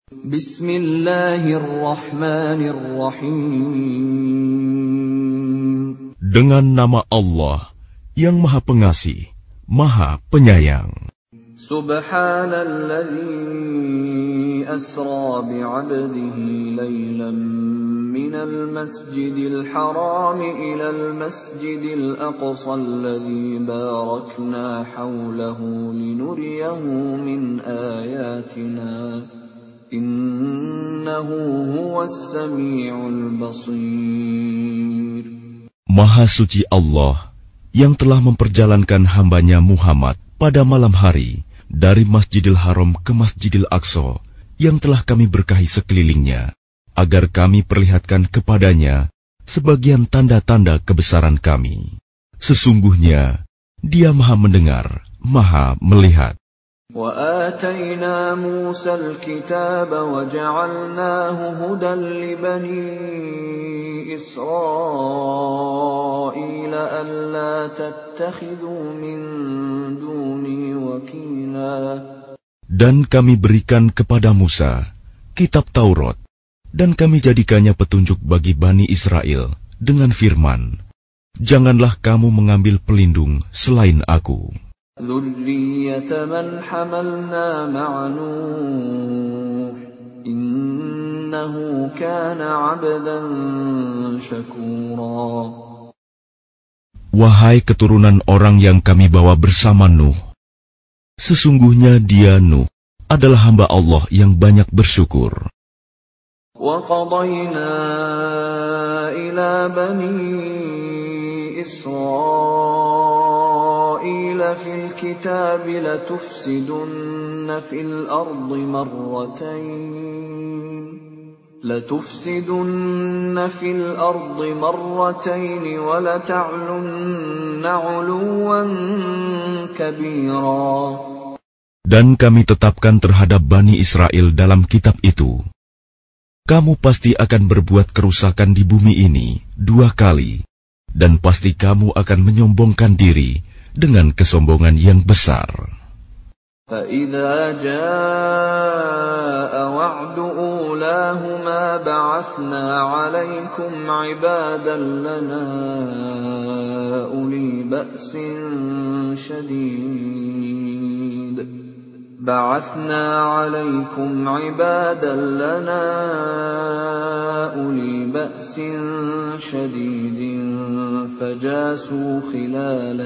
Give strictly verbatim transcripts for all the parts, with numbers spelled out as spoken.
Bismillahirrahmanirrahim. Dengan nama Allah yang Maha Pengasih, Maha Penyayang. Subhanalladzi asra bi'abdihi laylan minal masjidil haram ilal masjidil aqsa alladzi barakna hawlahu linuriyahu min ayatina innahu huwas sami'ul basir. Maha suci Allah yang telah memperjalankan hambanya Muhammad pada malam hari dari Masjidil Haram ke Masjidil Aqsa yang telah kami berkahi sekelilingnya, agar kami perlihatkan kepadanya sebagian tanda-tanda kebesaran kami. Sesungguhnya Dia Maha mendengar, Maha melihat. وَآتَيْنَا مُوسَى الْكِتَابَ وَجَعَلْنَاهُ هُدًى لِبَنِي إِسْرَائِيلَ أَلَّا تَتَّخِذُوا مِن دُونِي وَكِيلًا. Dan kami berikan kepada Musa kitab Taurat, dan kami jadikannya petunjuk bagi Bani Israel dengan firman, janganlah kamu mengambil pelindung selain aku. ذُرِّيَّةَ مَنْ حَمَلْنَا مَعَ نُوحٍ إِنَّهُ كَانَ عَبْدًا شَكُورًا. Wahai keturunan orang yang kami bawa bersama Nuh, sesungguhnya dia Nuh adalah hamba Allah yang banyak bersyukur. وَقَضَيْنَا إِلَى بَنِي إِسْرَائِيلَ فِي الْكِتَابِ لَتُفْسِدُنَّ فِي الْأَرْضِ مَرَّتَيْنِ لَتُفْسِدُنَّ فِي الْأَرْضِ مَرَّتَيْنِ وَلَتَعْلُنَّ عُلُوًّا كَبِيرًا. Dan kami tetapkan terhadap Bani Israel dalam kitab itu, kamu pasti akan berbuat kerusakan di bumi ini dua kali, dan pasti kamu akan menyombongkan diri dengan kesombongan yang besar. فَإِذَا جَاءَ وَعْدُ أُولَاهُمَا بَعَثْنَا عَلَيْكُمْ عِبَادًا لَنَا أُولِي بَأْسٍ شَدِيدٍ بعثنا عليكم عبادا لنا أولي بأس شديد فجاسوا خلال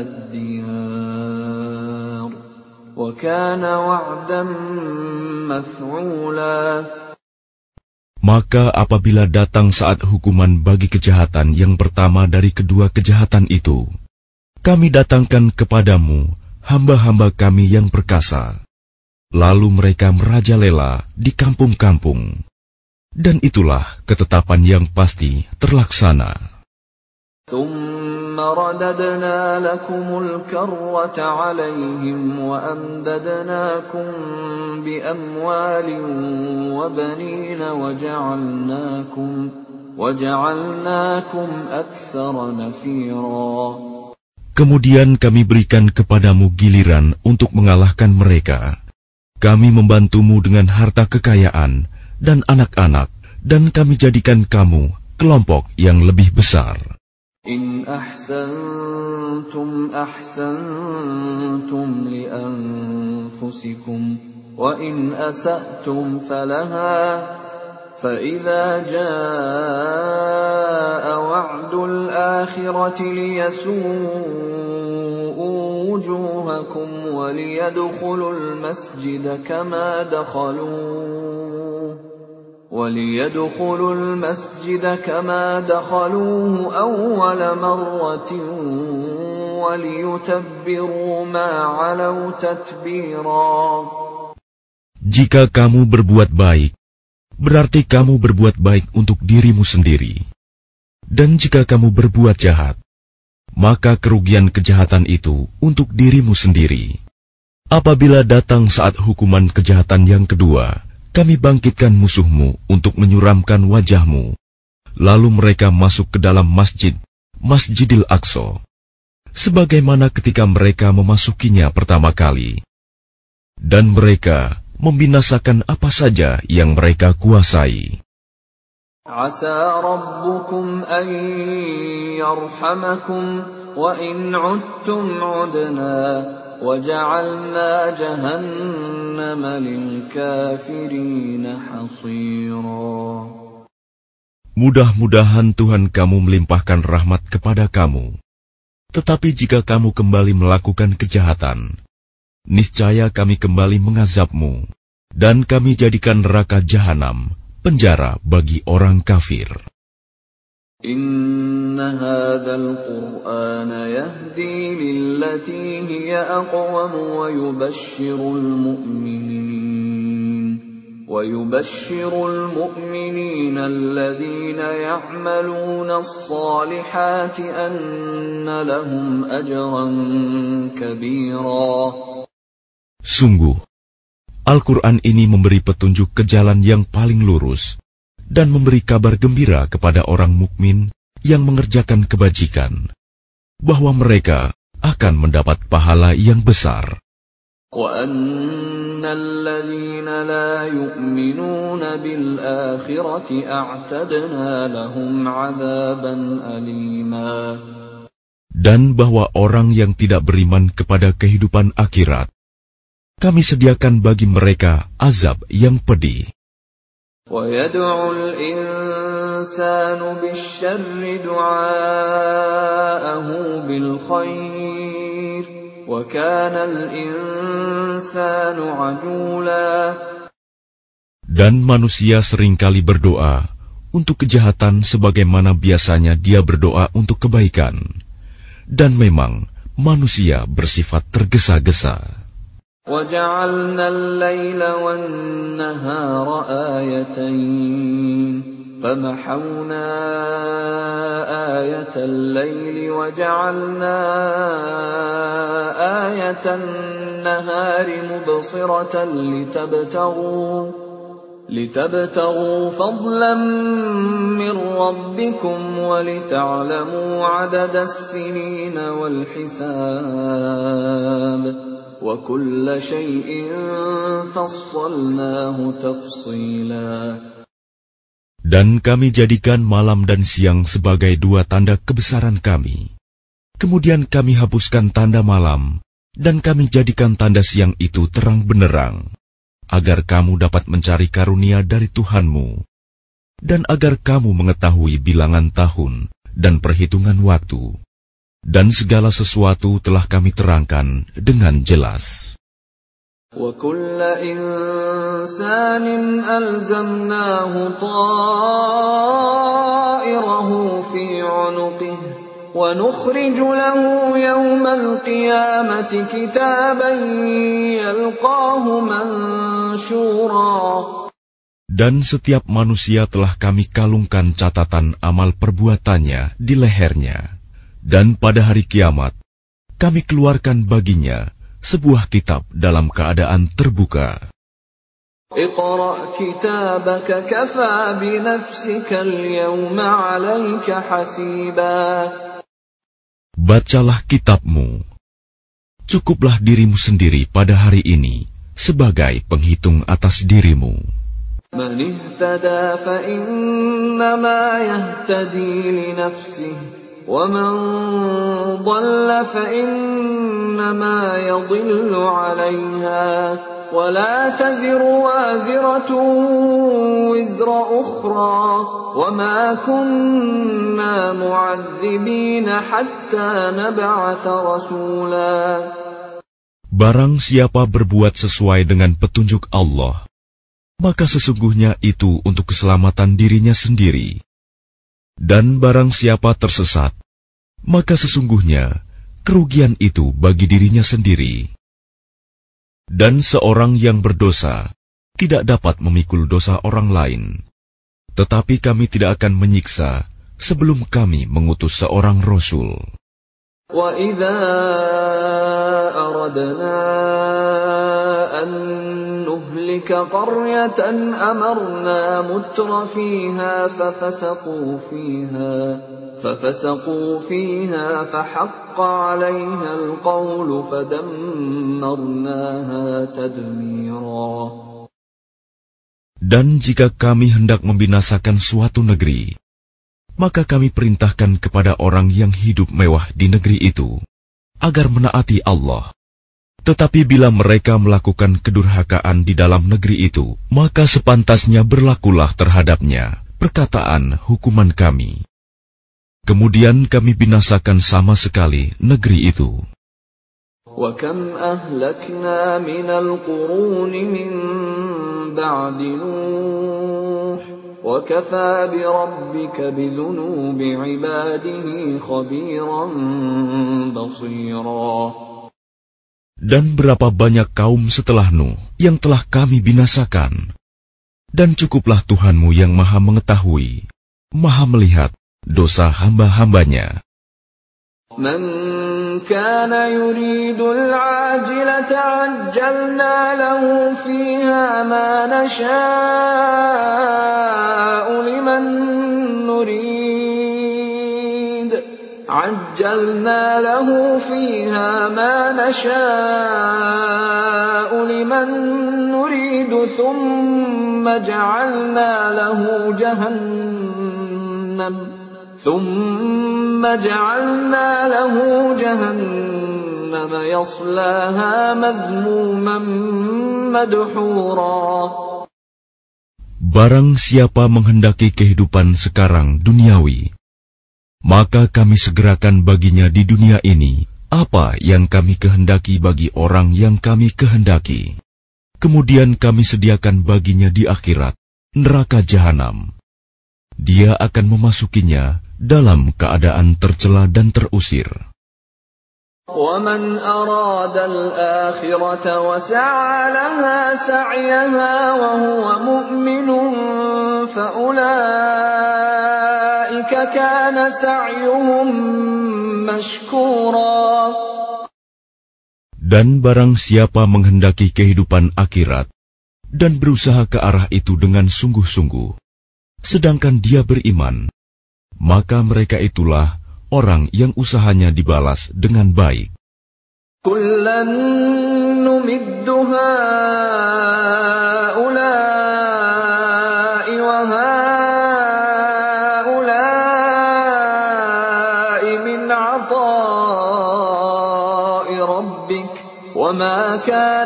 الديار وكان وعدا مفعولا. Maka apabila datang saat hukuman bagi kejahatan yang pertama dari kedua kejahatan itu, kami datangkan kepadamu hamba-hamba kami yang perkasa. Lalu mereka merajalela di kampung-kampung. Dan itulah ketetapan yang pasti terlaksana. ثُمَّ رَدَدْنَا لَكُمُ الْكَرَّةَ عَلَيْهِمْ وَأَمْدَدْنَاكُمْ بِأَمْوَالٍ وَبَنِينَ وَجَعَلْنَاكُمْ وَجَعَلْنَاكُمْ أَكْثَرَ نَفِيرًا. Kemudian kami berikan kepadamu giliran untuk mengalahkan mereka. Kami membantumu dengan harta kekayaan dan anak-anak, dan kami jadikan kamu kelompok yang lebih besar. In ahsantum ahsantum li anfusikum wa in asa'tum falaha فَإِذَا جَاءَ وَعْدُ الْآخِرَةِ لِيَسُوءُوا وُجُوهَكُمْ وَلِيَدْخُلُوا الْمَسْجِدَ كَمَا دَخَلُوهُ وَلِيَدْخُلُوا الْمَسْجِدَ كَمَا دَخَلُوهُ أَوَّلَ مَرَّةٍ وَلِيُتَبِّرُوا مَا عَلَوْا تَتْبِيرًا. Jika kamu berbuat baik, berarti kamu berbuat baik untuk dirimu sendiri. Dan jika kamu berbuat jahat, maka kerugian kejahatan itu untuk dirimu sendiri. Apabila datang saat hukuman kejahatan yang kedua, kami bangkitkan musuhmu untuk menyuramkan wajahmu. Lalu mereka masuk ke dalam masjid, Masjidil Aqsa, sebagaimana ketika mereka memasukinya pertama kali. Dan mereka membinasakan apa saja yang mereka kuasai. Asa rabbukum an yarhamakum wa in 'udtum 'udna wa ja'alna jahannama lil kafirin hasira. Mudah-mudahan Tuhan kamu melimpahkan rahmat kepada kamu. Tetapi jika kamu kembali melakukan kejahatan, niscaya kami kembali mengazabmu, dan kami jadikan neraka jahanam penjara bagi orang kafir. Inna hadzal Qur'ana yahdi lillati hiya aqwam wa yubashshirul mu'minin وَيُبَشِّرُ الْمُؤْمِنِينَ الَّذِينَ يَعْمَلُونَ الصَّالِحَاتِ أَنَّ لَهُمْ أَجْرًا كَبِيرًا. Sungguh, Al-Quran ini memberi petunjuk ke jalan yang paling lurus dan memberi kabar gembira kepada orang mukmin yang mengerjakan kebajikan, bahwa mereka akan mendapat pahala yang besar. وَأَنَّ الَّذِينَ لَا يُؤْمِنُونَ بِالْآخِرَةِ أَعْتَدْنَا لَهُمْ عَذَابًا أَلِيمًا. Dan bahwa orang yang tidak beriman kepada kehidupan akhirat, kami sediakan bagi mereka azab yang pedih. وَيَدْعُ الْإِنسَانُ بِالشَّرِّ دُعَاءَهُ بِالْخَيْرِ وَكَانَ الْإِنسَانُ عَجُولًا. Dan manusia seringkali berdoa untuk kejahatan sebagaimana biasanya dia berdoa untuk kebaikan. Dan memang manusia bersifat tergesa-gesa. وَجَعَلْنَا اللَّيْلَ وَالنَّهَارَ آيَتَيْنِ فَمَحَوْنَا آيَةَ اللَّيْلِ وَجَعَلْنَا آيَةَ النَّهَارِ مُبْصِرَةً لِتَبْتَغُوا لِتَبْتَغُوا فَضْلًا مِّن رَّبِّكُمْ وَلِتَعْلَمُوا عَدَدَ السِّنِينَ وَالْحِسَابَ وَكُلَّ شَيْءٍ فَصَّلْنَاهُ تَفْصِيلًا. Dan kami jadikan malam dan siang sebagai dua tanda kebesaran kami. Kemudian kami hapuskan tanda malam, dan kami jadikan tanda siang itu terang benderang, agar kamu dapat mencari karunia dari Tuhanmu, dan agar kamu mengetahui bilangan tahun dan perhitungan waktu. Dan segala sesuatu telah kami terangkan dengan jelas. وَكُلَّ إِنسَانٍ أَلْزَمْنَاهُ طَائِرَهُ فِي عُنُقِهِ وَنُخْرِجُ لَهُ يَوْمَ الْقِيَامَةِ كِتَابًا يَلْقَاهُ مَنشُورًا. Dan setiap manusia telah kami kalungkan catatan amal perbuatannya di lehernya. Dan pada hari kiamat, kami keluarkan baginya sebuah kitab dalam keadaan terbuka. Iqra' kitabaka kafa bi nafsika al-yawma 'alayka hasiba. Bacalah kitabmu. Cukuplah dirimu sendiri pada hari ini sebagai penghitung atas dirimu. Man ihtada fa innama yahtadi li nafsihi وَمَنْ ضَلَّ فَإِنَّمَا يَضِلُّ عَلَيْهَا وَلَا تَزِرُ وَازِرَةٌ وِزْرَ أُخْرَى وَمَا كُنَّا مُعَذِّبِينَ حَتَّى نَبْعَثَ رَسُولًا. Barang siapa berbuat sesuai dengan petunjuk Allah, maka sesungguhnya itu untuk keselamatan dirinya sendiri. Dan barang siapa tersesat, maka sesungguhnya kerugian itu bagi dirinya sendiri. Dan seorang yang berdosa tidak dapat memikul dosa orang lain. Tetapi kami tidak akan menyiksa sebelum kami mengutus seorang Rasul. وَإِذَا أَرَدْنَا أَن نُّهْلِكَ قَرْيَةً أَمَرْنَا مُتْرَ فِيهَا فَفَسَقُوا فِيهَا فَفَسَقُوا فِيهَا فَحَقَّ عَلَيْهَا الْقَوْلُ فَدَمَّرْنَاهَا تَدْمِيرًا. Dan jika kami hendak membinasakan suatu negeri, maka kami perintahkan kepada orang yang hidup mewah di negeri itu, agar menaati Allah. Tetapi bila mereka melakukan kedurhakaan di dalam negeri itu, maka sepantasnya berlakulah terhadapnya perkataan hukuman kami. Kemudian kami binasakan sama sekali negeri itu. وَكَمْ أَهْلَكْنَا مِنَ الْقُرُونِ مِنْ بَعْدِ نُوحٍ وَكَفَى بِرَبِّكَ بِذُنُوبِ عِبَادِهِ خَبِيرًا بَصِيرًا. Dan berapa banyak kaum setelah Nuh yang telah kami binasakan. Dan cukuplah Tuhanmu yang maha mengetahui, maha melihat dosa hamba-hambanya. من كان يريد العاجلة عجلنا له فيها ما نشاء لمن نريد عجلنا له فيها ما نشاء لمن نريد ثم جعلنا له جهنم ثم جعلنا له جهنم يصلاها مذموما مدحورا. Barang siapa menghendaki kehidupan sekarang duniawi, maka kami segerakan baginya di dunia ini apa yang kami kehendaki bagi orang yang kami kehendaki. Kemudian kami sediakan baginya di akhirat neraka jahanam. Dia akan memasukinya dalam keadaan tercela dan terusir. وَمَنْ أَرَادَ الْآخِرَةَ وَسَعَى لَهَا سَعْيَهَا وَهُوَ مُؤْمِنٌ فَأُولَئِكَ كَانَ سَعْيُهُمْ مَشْكُورًا. Dan barang siapa menghendaki kehidupan akhirat dan berusaha ke arah itu dengan sungguh-sungguh, sedangkan dia beriman, maka mereka itulah orang yang usahanya dibalas dengan baik. كُلًّا نُمِدُّ هَؤُلَاءِ وَهَؤُلَاءِ مِنْ عَطَاءِ رَبِّكَ وَمَا كَانَ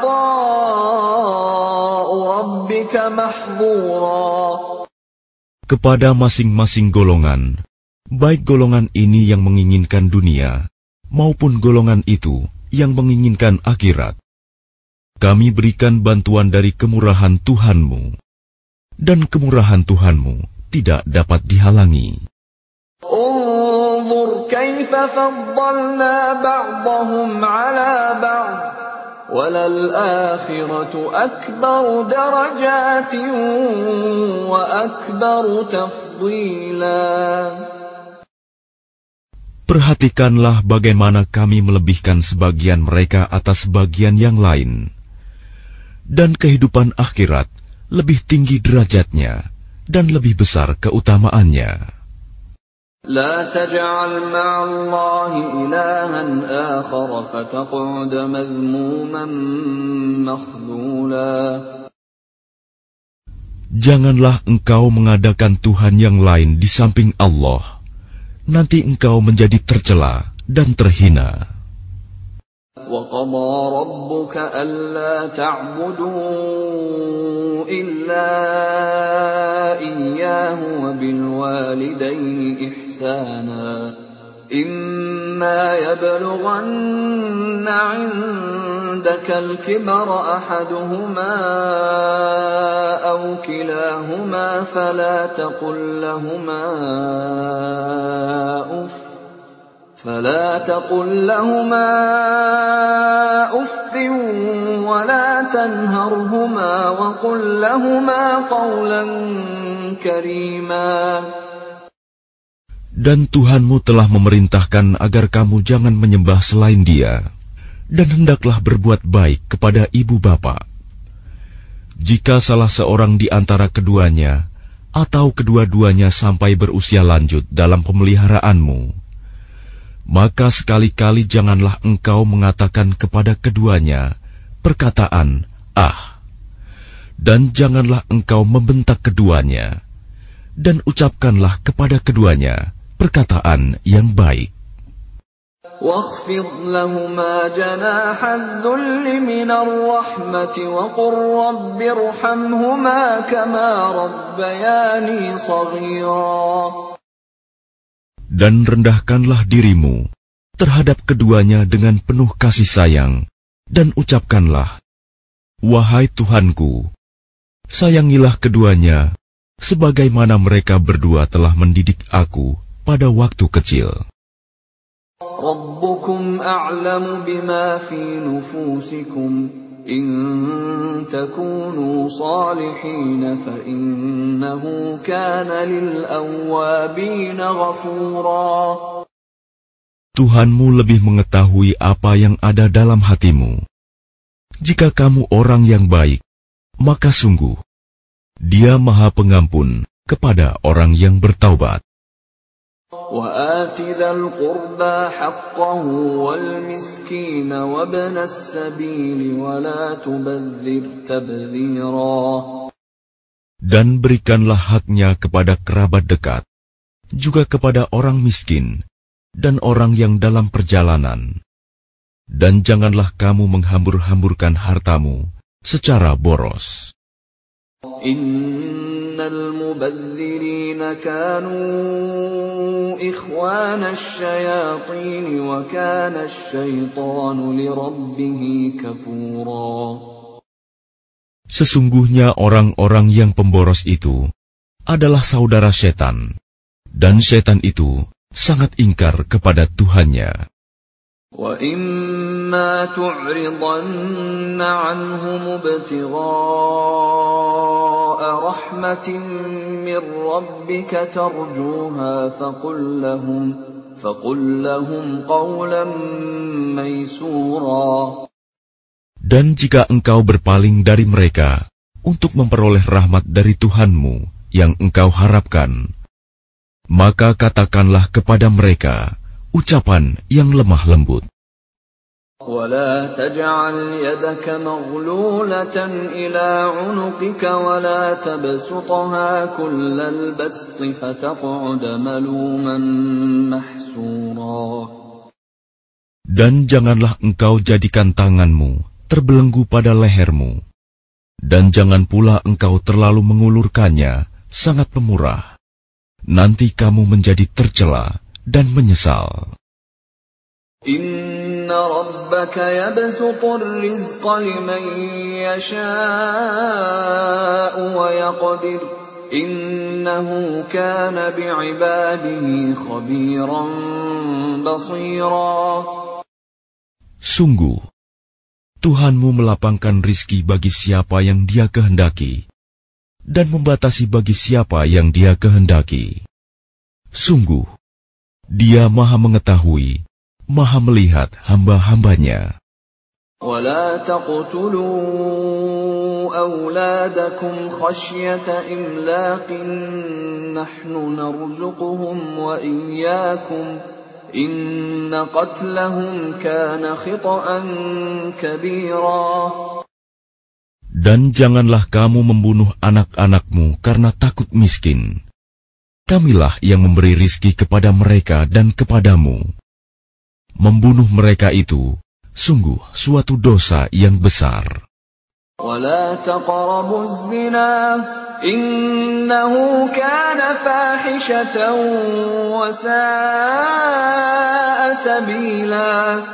عَطَاءُ رَبِّكَ مَحْظُورًا. Kepada masing-masing golongan, baik golongan ini yang menginginkan dunia, maupun golongan itu yang menginginkan akhirat, kami berikan bantuan dari kemurahan Tuhanmu, dan kemurahan Tuhanmu tidak dapat dihalangi. انظر كيف فضلنا بعضهم على بعض وَلَلْآخِرَةُ أَكْبَرُ دَرَجَاتٍ وَأَكْبَرُ تَفْضِيلًا. Perhatikanlah bagaimana kami melebihkan sebagian mereka atas sebagian yang lain. Dan kehidupan akhirat lebih tinggi derajatnya dan lebih besar keutamaannya. لا تجعل مع الله إلها آخر فتقعد مذموما مخذولا. Janganlah engkau mengadakan Tuhan yang lain di samping Allah. Nanti engkau menjadi tercela dan terhina. وَقَضَى رَبُّكَ أَلَّا تَعْبُدُوا إِلَّا إِيَّاهُ وَبِالْوَالِدَيْنِ إِحْسَانًا إِمَّا يَبْلُغَنَّ عِندَكَ الْكِبَرَ أَحَدُهُمَا أَوْ كِلَاهُمَا فَلَا تَقُل لَّهُمَا أُفٍّ فلا تقل لهما أف ولا تنهرهما وقل لهما قولا كريما. Dan Tuhanmu telah memerintahkan agar kamu jangan menyembah selain Dia, dan hendaklah berbuat baik kepada ibu bapa. Jika salah seorang di antara keduanya atau kedua-duanya sampai berusia lanjut dalam pemeliharaanmu, maka sekali-kali janganlah engkau mengatakan kepada keduanya perkataan "ah", Dan janganlah engkau membentak keduanya, dan ucapkanlah kepada keduanya perkataan yang baik. وَاخْفِضْ لَهُمَا جَنَاحَ الذُّلِّ مِنَ الرَّحْمَةِ وَقُلْ رَبِّ ارْحَمْهُمَا كَمَا رَبَّيَانِي صَغِيرًا. Dan rendahkanlah dirimu terhadap keduanya dengan penuh kasih sayang, dan ucapkanlah, wahai Tuhanku, sayangilah keduanya, sebagaimana mereka berdua telah mendidik aku pada waktu kecil. رَبُّكُمْ أَعْلَمُ بِمَا فِي نُفُوسِكُمْ إِن تَكُونُوا صَالِحِينَ فَإِنَّهُ كَانَ لِلْأَوَّابِينَ غَفُورًا. Tuhanmu lebih mengetahui apa yang ada dalam hatimu. Jika kamu orang yang baik, maka sungguh Dia Maha Pengampun kepada orang yang bertaubat. وَآتِ ذَا الْقُرْبَى حَقَّهُ وَالْمِسْكِينَ وَابْنَ السَّبِيلِ وَلَا تُبَذِّرْ تَبْذِيرًا. Dan berikanlah haknya kepada kerabat dekat, juga kepada orang miskin dan orang yang dalam perjalanan. Dan janganlah kamu menghambur-hamburkan hartamu secara boros. Innal mubadzirina kanu ikhwana asyayatin wa kana asyaitanu lirabbih kafura. Sesungguhnya orang-orang yang pemboros itu adalah saudara setan, dan setan itu sangat ingkar kepada Tuhannya. وَإِمَّا تُعْرِضَنَّ عَنْهُمُ ابْتِغَاءَ رَحْمَةٍ مِّن رَّبِّكَ تَرْجُوهَا فَقُل لَّهُمْ فَقُل لَّهُمْ قَوْلًا مَّيْسُورًا. Dan jika engkau berpaling dari mereka untuk memperoleh rahmat dari Tuhanmu yang engkau harapkan, maka katakanlah kepada mereka ucapan yang lemah lembut. وَلَا تَجْعَلْ يَدَكَ مَغْلُولَةً إِلَى عُنُقِكَ وَلَا تَبْسُطْهَا كُلَّ الْبَسْطِ فَتَقْعُدَ مَلُومًا مَحْسُورًا. Dan janganlah engkau jadikan tanganmu terbelenggu pada lehermu, dan jangan pula engkau terlalu mengulurkannya sangat pemurah. Nanti kamu menjadi tercela dan menyesal. Inna rabbaka yabsutur rizqa liman yasha'u wa yaqdir. Innahu kana bi'ibadihi khabiran basira. Sungguh, Tuhanmu melapangkan rizki bagi siapa yang Dia kehendaki, dan membatasi bagi siapa yang Dia kehendaki. Sungguh, Dia Maha Mengetahui, Maha Melihat hamba-hambanya. وَلَا تَقْتُلُوا أَوْلَادَكُمْ خَشْيَةَ إِمْلَاقٍ نَحْنُ نَرْزُقُهُمْ وَإِيَّاكُمْ إِنَّ قَتْلَهُمْ كَانَ خِطْئًا كَبِيرًا. Dan janganlah kamu membunuh anak-anakmu karena takut miskin. Kamilah yang memberi rizki kepada mereka dan kepadamu. Membunuh mereka itu sungguh suatu dosa yang besar. وَلَا تَقْرَبُوا الزِّنَا إِنَّهُ كَانَ فَاحِشَةً وَسَاءَ سَبِيلًا.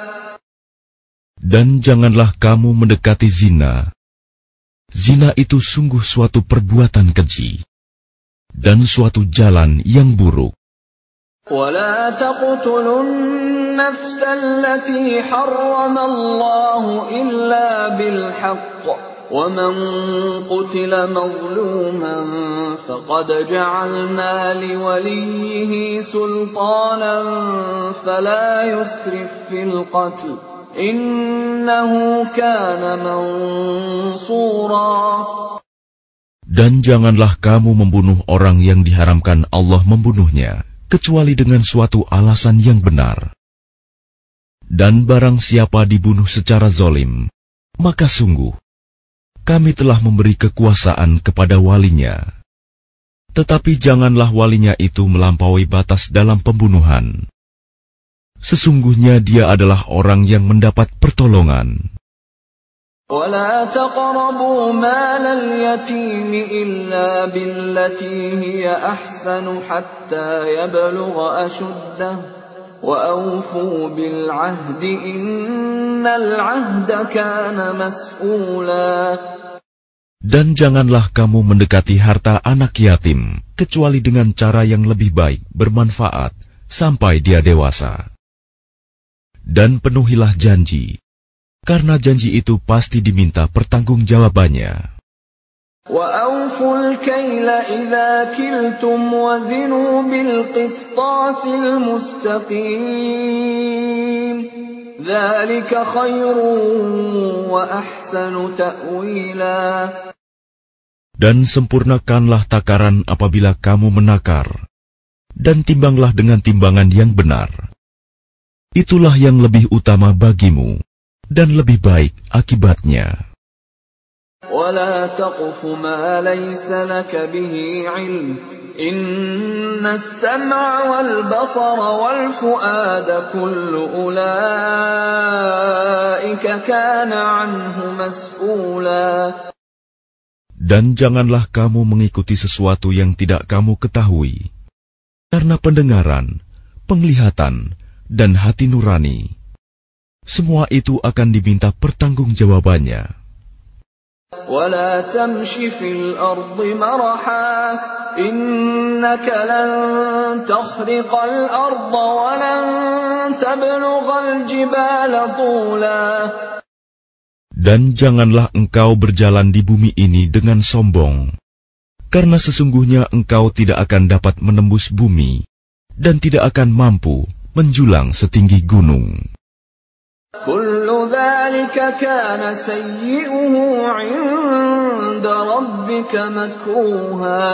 Dan janganlah kamu mendekati zina. Zina itu sungguh suatu perbuatan keji dan suatu jalan yang buruk. وَلَا تَقْتُلُوا النَّفْسَ الَّتِي حَرَّمَ اللَّهُ إِلَّا بِالْحَقِّ وَمَنْ قُتِلَ مَظْلُومًا فَقَدْ جَعَلْنَا لِوَلِيِّهِ سُلْطَانًا فَلَا يُسْرِفْ فِي الْقَتْلِ إِنَّهُ كَانَ مَنْصُورًا. Dan janganlah kamu membunuh orang yang diharamkan Allah membunuhnya, kecuali dengan suatu alasan yang benar. Dan barang siapa dibunuh secara zalim, maka sungguh kami telah memberi kekuasaan kepada walinya. Tetapi janganlah walinya itu melampaui batas dalam pembunuhan. Sesungguhnya dia adalah orang yang mendapat pertolongan. ولا تقربوا مال اليتيم إلا بالتي هي أحسن حتى يبلغ أشده وأوفوا بالعهد إن العهد كان مسؤولا. Dan janganlah kamu mendekati harta anak yatim kecuali dengan cara yang lebih baik, bermanfaat sampai dia dewasa. Dan penuhilah janji, karena janji itu pasti diminta pertanggungjawabannya. وَأَوْفُوا الْكَيْلَ إِذَا كِلْتُمْ وَزِنُوا بِالْقِسْطَاسِ الْمُسْتَقِيمِ ذَلِكَ خَيْرٌ وَأَحْسَنُ تَأْوِيلًا. Dan sempurnakanlah takaran apabila kamu menakar, dan timbanglah dengan timbangan yang benar. Itulah yang lebih utama bagimu, dan lebih baik akibatnya. وَلَا تَقْفُ مَا لَيْسَ لَكَ بِهِ عِلْمٌ إِنَّ السَّمْعَ وَالْبَصَرَ وَالْفُؤَادَ كُلُّ أُولَئِكَ كَانَ عَنْهُ مسؤولا. Dan janganlah kamu mengikuti sesuatu yang tidak kamu ketahui, karena pendengaran, penglihatan, dan hati nurani, semua itu akan diminta pertanggungjawabannya. وَلَا تَمْشِ فِي الْأَرْضِ مَرَحًا إِنَّكَ لَن تَخْرِقَ الْأَرْضَ وَلَن تَبْلُغَ الْجِبَالَ طُولًا. Dan janganlah engkau berjalan di bumi ini dengan sombong, karena sesungguhnya engkau tidak akan dapat menembus bumi dan tidak akan mampu menjulang setinggi gunung. كُلُّ ذَلِكَ كَانَ سَيِّئُهُ عِندَ رَبِّكَ مَكْرُوهًا.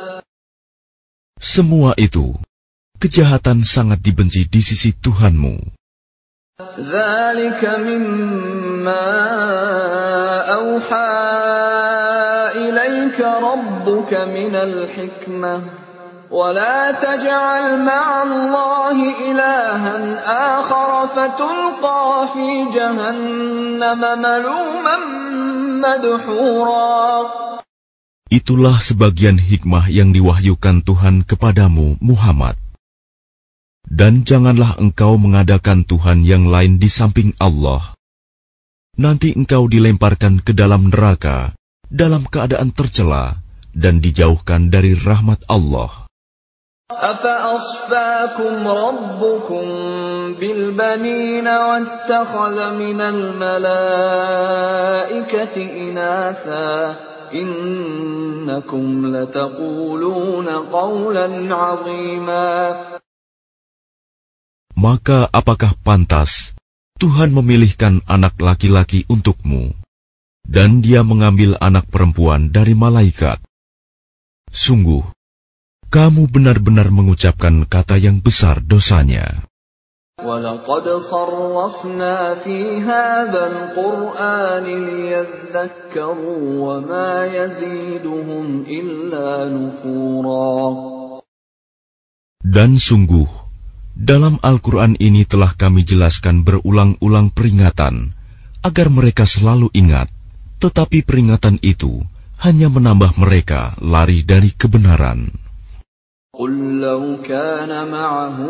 Semua itu, kejahatan sangat dibenci di sisi Tuhanmu. ذَلِكَ مِمَّا أَوْحَى إِلَيْكَ رَبُّكَ مِنَ الْحِكْمَةِ وَلَا تَجْعَلْ مَعَ اللَّهِ إِلَٰهًا آخَرَ فَتُلْقَىٰ فِي جَهَنَّمَ مَلُومًا مَدْحُورًا. Itulah sebagian hikmah yang diwahyukan Tuhan kepadamu, Muhammad. Dan janganlah engkau mengadakan Tuhan yang lain di samping Allah. Nanti engkau dilemparkan ke dalam neraka dalam keadaan tercela dan dijauhkan dari rahmat Allah. أَفَأَصْفَاكُمْ رَبُّكُمْ بِالْبَنِينَ وَاتَّخَذَ مِنَ الْمَلَائِكَةِ إِنَاثًا إِنَّكُمْ لَتَقُولُونَ قَوْلًا عَظِيمًا. Maka apakah pantas Tuhan memilihkan anak laki-laki untukmu, dan Dia mengambil anak perempuan dari malaikat? Sungguh, kamu benar-benar mengucapkan kata yang besar dosanya. وَلَقَدْ صَرَّفْنَا فِي هَذَا الْقُرْآنِ لِيَذَّكَّرُوا وَمَا يَزِيدُهُمْ إِلَّا نُفُورًا. Dan sungguh, dalam Al-Quran ini telah kami jelaskan berulang-ulang peringatan, agar mereka selalu ingat, tetapi peringatan itu hanya menambah mereka lari dari kebenaran. قُلْ لَوْ كَانَ مَعَهُ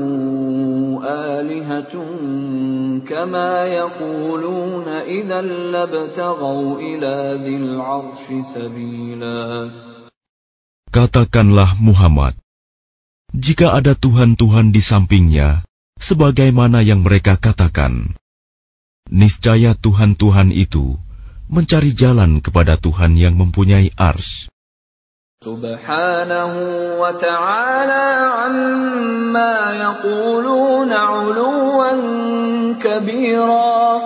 آلِهَةٌ كَمَا يَقُولُونَ إِذًا لَابْتَغَوْا إِلَى ذِي الْعَرْشِ سَبِيلًا. Katakanlah Muhammad, jika ada Tuhan-Tuhan di sampingnya, sebagaimana yang mereka katakan, niscaya Tuhan-Tuhan itu mencari jalan kepada Tuhan yang mempunyai ars. Subhanahu wa ta'ala amma yaquluna 'uluwan kabira.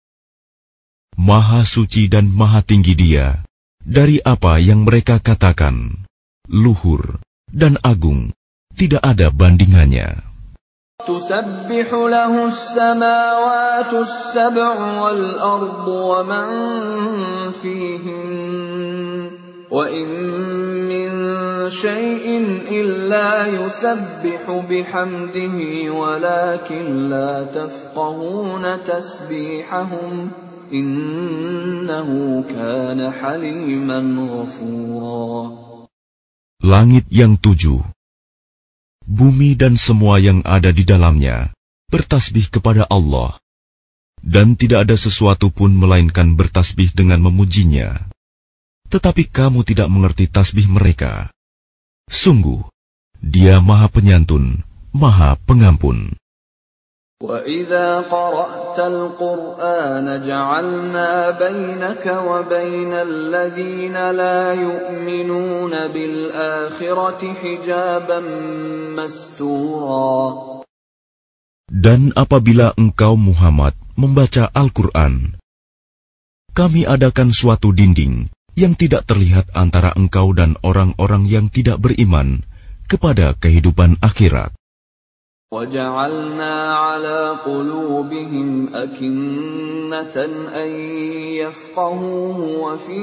Maha suci dan maha tinggi Dia dari apa yang mereka katakan, luhur dan agung, tidak ada bandingannya. تسبح له السماوات السبع والأرض ومن فيهن وإن من شيء إلا يسبح بحمده ولكن لا تفقهون تسبيحهم إنه كان حليما غفورا. Langit yang tujuh, bumi dan semua yang ada di dalamnya bertasbih kepada Allah, dan tidak ada sesuatu pun melainkan bertasbih dengan memujinya. Tetapi kamu tidak mengerti tasbih mereka. Sungguh, Dia Maha Penyantun, Maha Pengampun. وَإِذَا قَرَأْتَ الْقُرْآنَ جَعَلْنَا بَيْنَكَ وَبَيْنَ الَّذِينَ لَا يُؤْمِنُونَ بِالْآخِرَةِ حِجَابًا مَسْتُورًا. Dan apabila engkau Muhammad membaca Al-Quran, kami adakan suatu dinding yang tidak terlihat antara engkau dan orang-orang yang tidak beriman kepada kehidupan akhirat. وَجَعَلْنَا عَلَى قُلُوبِهِمْ أَكِنَّةً أَن يَفْقَهُوهُ وَفِي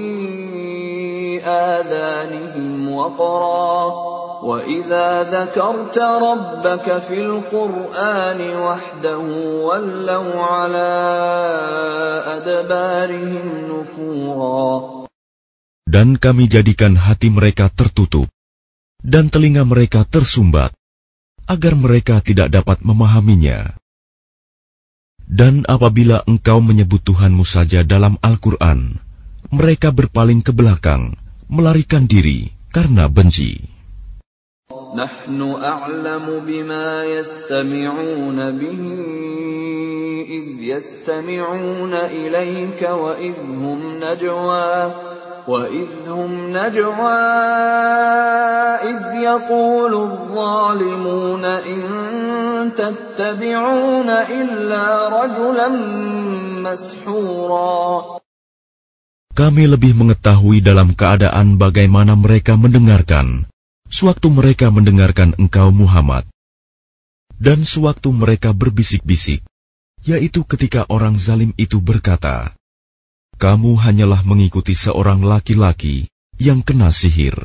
آذَانِهِمْ وَقْرًا وَإِذَا ذَكَرْتَ رَبَّكَ فِي الْقُرْآنِ وَحْدَهُ وَلَّوْا عَلَى أَدْبَارِهِمْ نُفُورًا. Dan kami jadikan hati mereka tertutup dan telinga mereka tersumbat, agar mereka tidak dapat memahaminya. Dan apabila engkau menyebut Tuhanmu saja dalam Al-Quran, mereka berpaling ke belakang, melarikan diri karena benci. Nahnu a'lamu bima yastami'una bihi idh yastami'una ilayka wa idhum najwa وَإِذْ هُمْ نَجْوَى إِذْ يَقُولُ الظَّالِمُونَ إِن تَتَّبِعُونَ إِلَّا رَجُلًا مَسْحُورًا. Kami lebih mengetahui dalam keadaan bagaimana mereka mendengarkan, sewaktu mereka mendengarkan engkau Muhammad, dan sewaktu mereka berbisik-bisik, yaitu ketika orang zalim itu berkata, kamu hanyalah mengikuti seorang laki-laki yang kena sihir.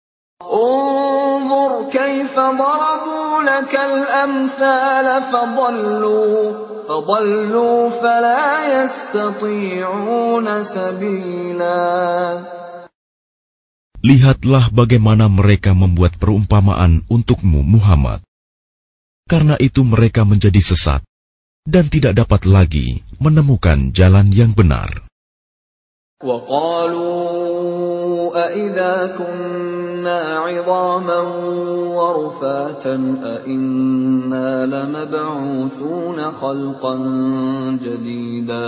Unzur kaifa darabu lakal amthal fadallu fadallu fala yastati'una sabila. Lihatlah bagaimana mereka membuat perumpamaan untukmu Muhammad. Karena itu mereka menjadi sesat dan tidak dapat lagi menemukan jalan yang benar. وَقَالُوا أَإِذَا كُنَّا عِظَامًا وَرُفَاتًا أَإِنَّا لَمَبْعُوثُونَ خَلْقًا جَدِيدًا.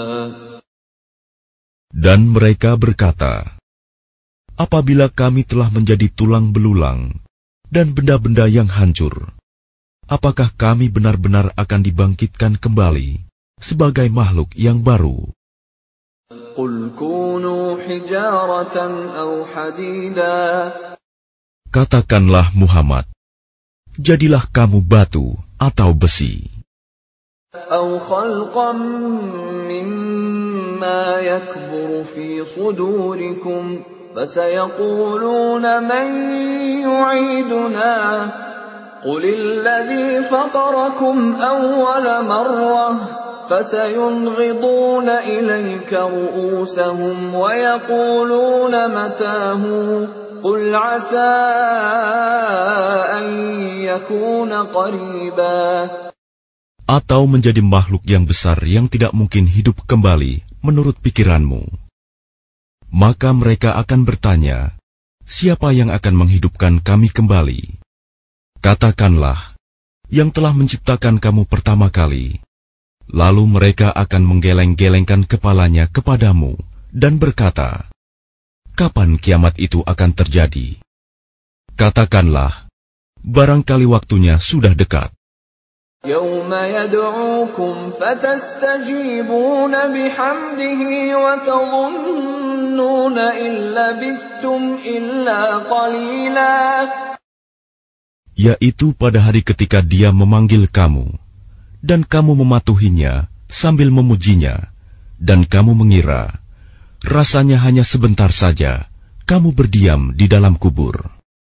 Dan mereka berkata, apabila kami telah menjadi tulang belulang dan benda-benda yang hancur, apakah kami benar-benar akan dibangkitkan kembali sebagai makhluk yang baru? قُلْ كُونُوا حِجَارَةً أَوْ حَدِيدًا. Katakanlah Muhammad, jadilah kamu batu atau besi. أَوْ خَلْقًا مِّمَّا يَكْبُرُ فِي صُدُورِكُمْ فَسَيَقُولُونَ مَن يُعِيدُنَا قُلِ الَّذِي فَطَرَكُمْ أَوَّلَ مَرَّةٍ فَسَيُنْغِضُونَ إِلَيْكَ رُءُوسَهُمْ وَيَقُولُونَ مَتَىٰ قُلْ عَسَىٰ أَن يَكُونَ قَرِيبًا. Atau menjadi makhluk yang besar yang tidak mungkin hidup kembali menurut pikiranmu. Maka mereka akan bertanya, siapa yang akan menghidupkan kami kembali? Katakanlah, yang telah menciptakan kamu pertama kali. Lalu mereka akan menggeleng-gelengkan kepalanya kepadamu dan berkata, kapan kiamat itu akan terjadi? Katakanlah, barangkali waktunya sudah dekat. يَوْمَ يَدْعُوكُمْ فَتَسْتَجِيبُونَ بِحَمْدِهِ وَتَظُنُّونَ إِن لَّبِثْتُمْ إِلَّا قَلِيلًا. Yaitu pada hari ketika Dia memanggil kamu, dan kamu mematuhinya sambil memujinya, dan kamu mengira rasanya hanya sebentar saja kamu berdiam di dalam kubur.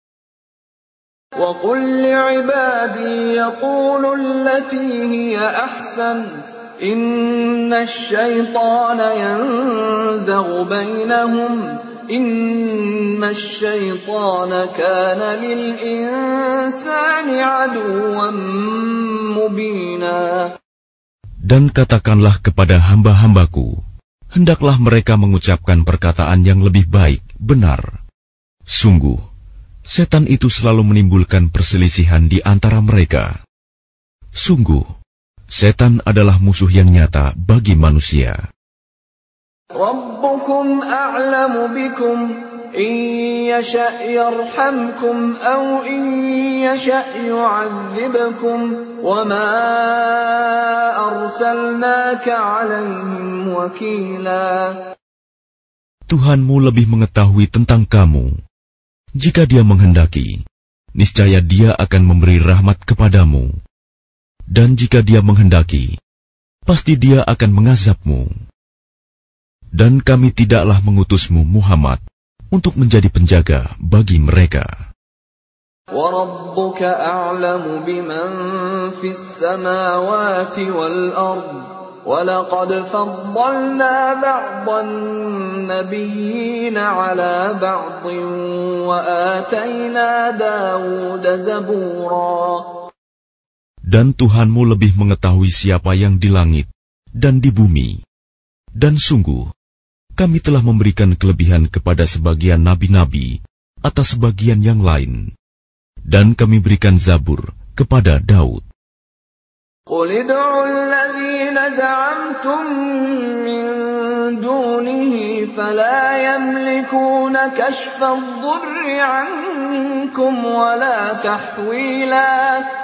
وَقُلْ لِعِبَادِي يَقُولُوا الَّتِي هِيَ أَحْسَنُ إِنَّ الشَّيْطَانَ يَنزَغُ بَيْنَهُمْ إِنَّ الشَّيْطَانَ كَانَ لِلْإِنسَانِ عَدُوًّا مُبِينًا. Dan katakanlah kepada hamba-hambaku, hendaklah mereka mengucapkan perkataan yang lebih baik, benar. Sungguh, setan itu selalu menimbulkan perselisihan di antara mereka. Sungguh, setan adalah musuh yang nyata bagi manusia. رَبُّكُمْ أَعْلَمُ بِكُمْ إِنْ يَشَأْ يَرْحَمْكُمْ أَوْ إِنْ يَشَأْ يُعَذِّبْكُمْ وَمَا أَرْسَلْنَاكَ عَلَيْهِمْ وَكِيلًا. Tuhanmu lebih mengetahui tentang kamu. Jika Dia menghendaki, niscaya Dia akan memberi rahmat kepadamu. Dan jika Dia menghendaki, pasti Dia akan mengazabmu. Dan kami tidaklah mengutusmu Muhammad untuk menjadi penjaga bagi mereka. وَرَبُّكَ أَعْلَمُ بِمَنْ فِي السَّمَاوَاتِ وَالْأَرْضِ وَلَقَدْ فَضَّلْنَا بَعْضَ النَّبِيِّينَ عَلَى بَعْضٍ وَآتَيْنَا دَاوُودَ زَبُورًا. Dan Tuhanmu lebih mengetahui siapa yang di langit dan di bumi. Dan sungguh, kami telah memberikan kelebihan kepada sebagian nabi-nabi atas sebagian yang lain. Dan kami berikan Zabur kepada Daud. قُلِ ادْعُوا الَّذِينَ زَعَمْتُم مِّن دُونِهِ فَلَا يَمْلِكُونَ كَشْفَ الضُّرِّ عَنكُمْ وَلَا تَحْوِيلًا.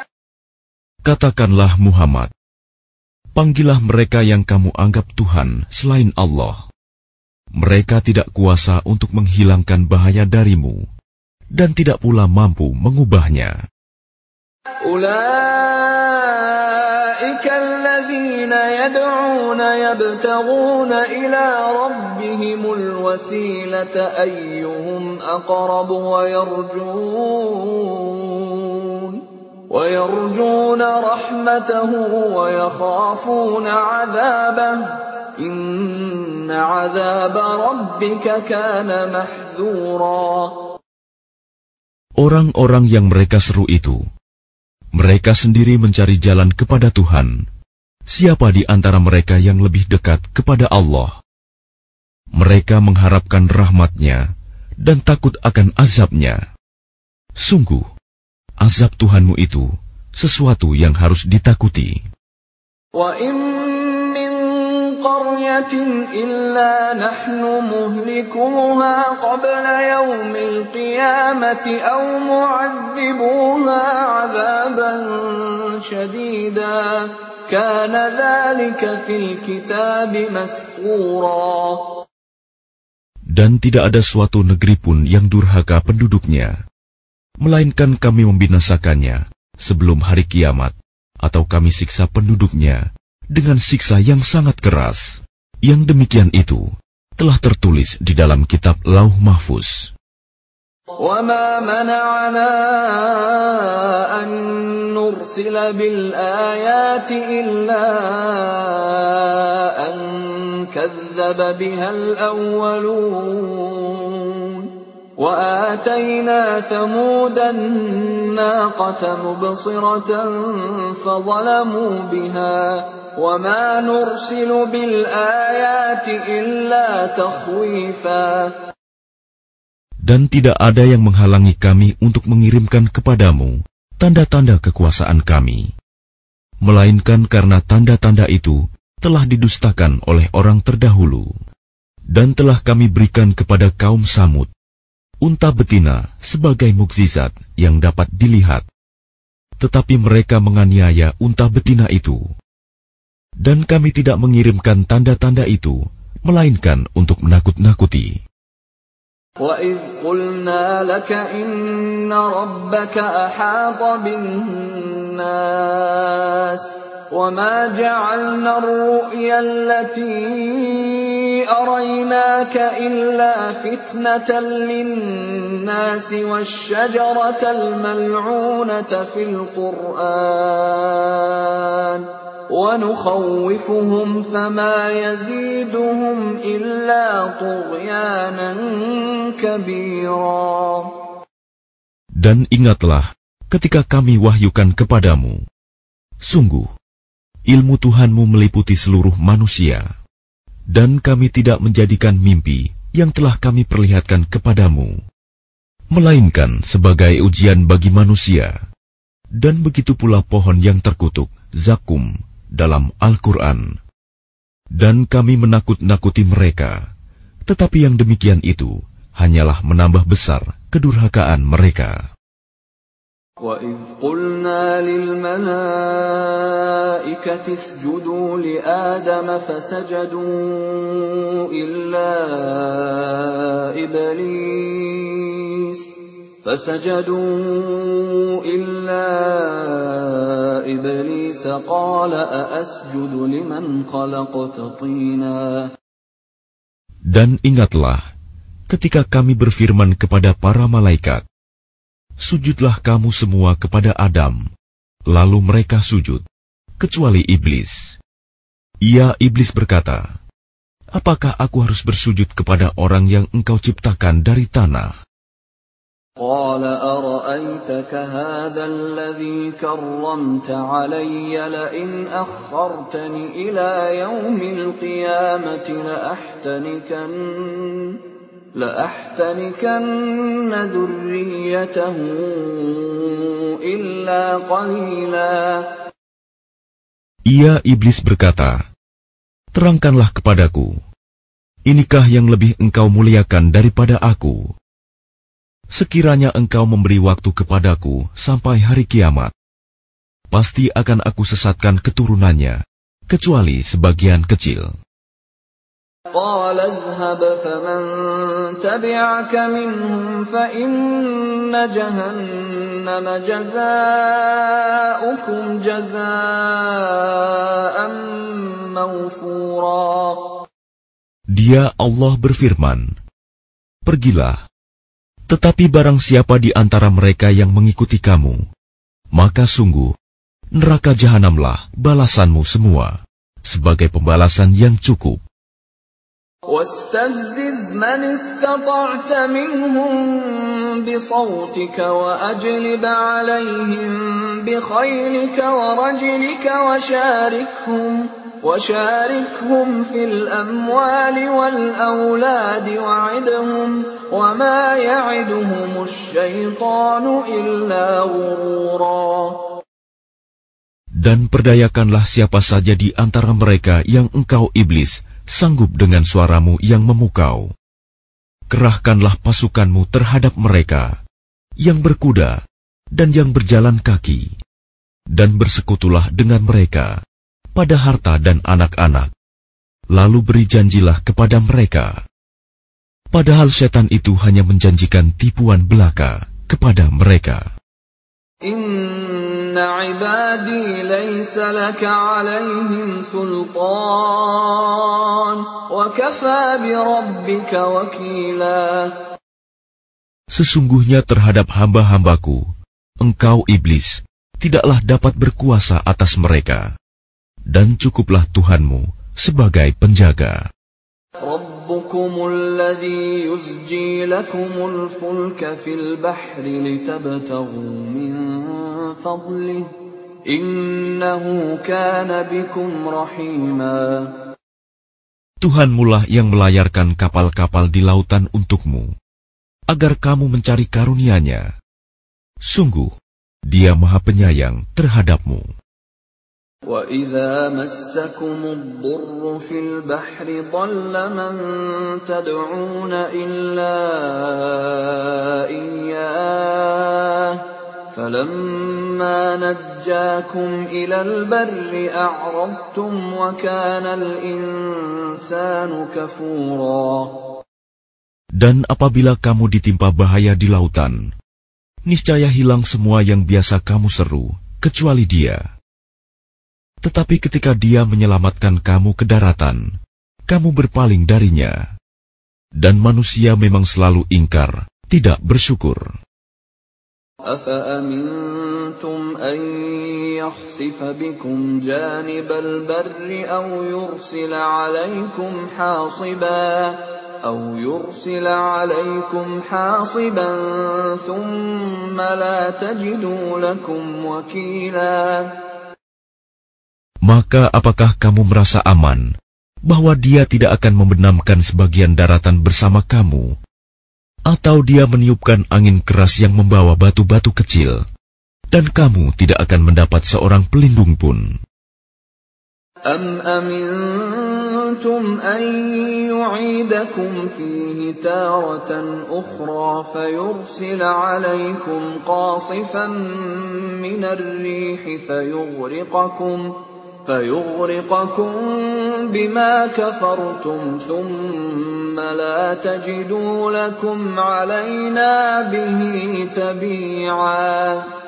Katakanlah Muhammad, panggillah mereka yang kamu anggap Tuhan selain Allah. Mereka tidak kuasa untuk menghilangkan bahaya darimu, dan tidak pula mampu mengubahnya. Ulaika alladzina yad'una yabtaghuna ila rabbihimul wasilata ayyuhum aqrabu wa yarjun wa yarjuna rahmatahu wa yakhafuna 'adzabahu inna 'adzaba rabbika kana mahdhura. Orang-orang yang mereka seru itu, mereka sendiri mencari jalan kepada Tuhan. Siapa di antara mereka yang lebih dekat kepada Allah? Mereka mengharapkan rahmat-Nya dan takut akan azab-Nya. Sungguh, azab Tuhanmu itu sesuatu yang harus ditakuti. Wa قَرْيَةٍ إِلَّا نَحْنُ مُهْلِكُوهَا قَبْلَ يَوْمِ الْقِيَامَةِ أَوْ مُعَذِّبُوهَا عَذَابًا شَدِيدًا كَانَ ذَلِكَ فِي الْكِتَابِ مَسْطُورًا. Dan tidak ada suatu negeri pun yang durhaka penduduknya, melainkan kami membinasakannya sebelum hari kiamat, atau kami siksa penduduknya dengan siksa yang sangat keras. Yang demikian itu telah tertulis di dalam kitab Lauh Mahfuz. وَمَا مَنَعَنَا أَن نُّرْسِلَ بِالْآيَاتِ إِلَّا أَن كَذَّبَ بِهَا الْأَوَّلُونَ وَآتَيْنَا ثَمُودَ النَّاقَةَ مُبْصِرَةً فَظَلَمُوا بِهَا وَمَا نُرْسِلُ بِالْآيَاتِ إِلَّا تَخْوِيفًا. Dan tidak ada yang menghalangi kami untuk mengirimkan kepadamu tanda-tanda kekuasaan kami, melainkan karena tanda-tanda itu telah didustakan oleh orang terdahulu. Dan telah kami berikan kepada kaum Samud unta betina sebagai mukjizat yang dapat dilihat, tetapi mereka menganiaya unta betina itu. Dan kami tidak mengirimkan tanda-tanda itu, melainkan untuk menakut-nakuti. وَإِذْ قُلْنَا لَكَ إِنَّ رَبَّكَ أَحَاطَ بِالنَّاسِ وما جعلنا الرؤيا التي أريناك إلا فتنة للناس والشجرة الملعونة في القرآن ونخوفهم فما يزيدهم إلا طغيانا كبيرا. Dan ingatlah ketika kami wahyukan kepadamu, sungguh ilmu Tuhanmu meliputi seluruh manusia, dan kami tidak menjadikan mimpi yang telah kami perlihatkan kepadamu, melainkan sebagai ujian bagi manusia. Dan begitu pula pohon yang terkutuk, zakum, dalam Al-Quran. Dan kami menakut-nakuti mereka, tetapi yang demikian itu hanyalah menambah besar kedurhakaan mereka. وَإِذْ قُلْنَا لِلْمَلَائِكَةِ اسْجُدُوا لِآدَمَ فَسَجَدُوا إِلَّا إِبْلِيسَ فَسَجَدُوا إِلَّا إِبْلِيسَ قَالَ أَأَسْجُدُ لِمَنْ خَلَقْتَ طِينًا. Dan ingatlah ketika kami berfirman kepada para malaikat, sujudlah kamu semua kepada Adam. Lalu mereka sujud, kecuali iblis. Ia iblis berkata, apakah aku harus bersujud kepada orang yang engkau ciptakan dari tanah? قال أرأيتك هذا الذي كرمت علي لئن أخرتني إلى يوم القيامة لأحتنكن لأحتنكن ذريته إلا قليلا. Ia iblis berkata, terangkanlah kepadaku, inikah yang lebih engkau muliakan daripada aku? Sekiranya engkau memberi waktu kepadaku sampai hari kiamat, pasti akan aku sesatkan keturunannya, kecuali sebagian kecil. قال اذهب فمن تبعك منهم فإن جهنم جزاؤكم جزاء موفورا. Dia Allah berfirman, pergilah, tetapi barang siapa di antara mereka yang mengikuti kamu, maka sungguh neraka jahanamlah balasanmu semua, sebagai pembalasan yang cukup. واستفزز من استطعت منهم بصوتك وأجلب عليهم بخيلك ورجلك وشاركهم وشاركهم في الأموال والأولاد وعدهم وما يعدهم الشيطان إلا غرورا. Dan perdayakanlah siapa saja di antara mereka yang engkau iblis sanggup dengan suaramu yang memukau. Kerahkanlah pasukanmu terhadap mereka, yang berkuda dan yang berjalan kaki, dan bersekutulah dengan mereka pada harta dan anak-anak. Lalu beri janjilah kepada mereka. Padahal setan itu hanya menjanjikan tipuan belaka kepada mereka. Inna ibadi laysa laka alaihim sultan wa kafa bi rabbika wakila. Sesungguhnya terhadap hamba-hambaku, engkau iblis tidaklah dapat berkuasa atas mereka, dan cukuplah Tuhanmu sebagai penjaga. Rabbukumul ladzi yusji lakumul fulka fil bahri litabtaghu min fadlihi innahu kana bikum rahima. Tuhanmulah yang melayarkan kapal-kapal di lautan untukmu, agar kamu mencari karunia-Nya. Sungguh, Dia Maha Penyayang terhadapmu. وَإِذَا مَسَّكُمُ الضُّرُّ فِي الْبَحْرِ ضَلَّ مَن تَدْعُونَ إِلَّا إِيَّاهُ فَلَمَّا نَجَّاكُمْ إِلَى الْبَرِّ أَعْرَضْتُمْ وَكَانَ الْإِنسَانُ كَفُورًا. Dan apabila kamu ditimpa bahaya di lautan, niscaya hilang semua yang biasa kamu seru, kecuali Dia. Tetapi ketika Dia menyelamatkan kamu ke daratan, kamu berpaling darinya. Dan manusia memang selalu ingkar, tidak bersyukur. أَفَأَمِنْتُمْ أَنْ يَخْسِفَ بِكُمْ جَانِبَ الْبَرِّ أَوْ يُرْسِلَ عَلَيْكُمْ حَاصِبًا أَوْ يُرْسِلَ عَلَيْكُمْ حَاصِبًا ثُمَّ لَا تَجِدُوا لَكُمْ وَكِيلًا. Maka apakah kamu merasa aman bahwa Dia tidak akan membenamkan sebagian daratan bersama kamu, atau Dia meniupkan angin keras yang membawa batu-batu kecil, dan kamu tidak akan mendapat seorang pelindung pun? أَمْ أَمِنْتُمْ أَنْ يُعِيدَكُمْ فِيهِ تَارَةً أُخْرَى فَيُرْسِلَ عَلَيْكُمْ قَاصِفًا مِنَ الرِّيحِ فَيُغْرِقَكُمْ فَيُغْرِقَكُمْ بِمَا كَفَرْتُمْ ثُمَّ لَا تَجِدُوا لَكُمْ عَلَيْنَا بِهِ تَبِيعًا.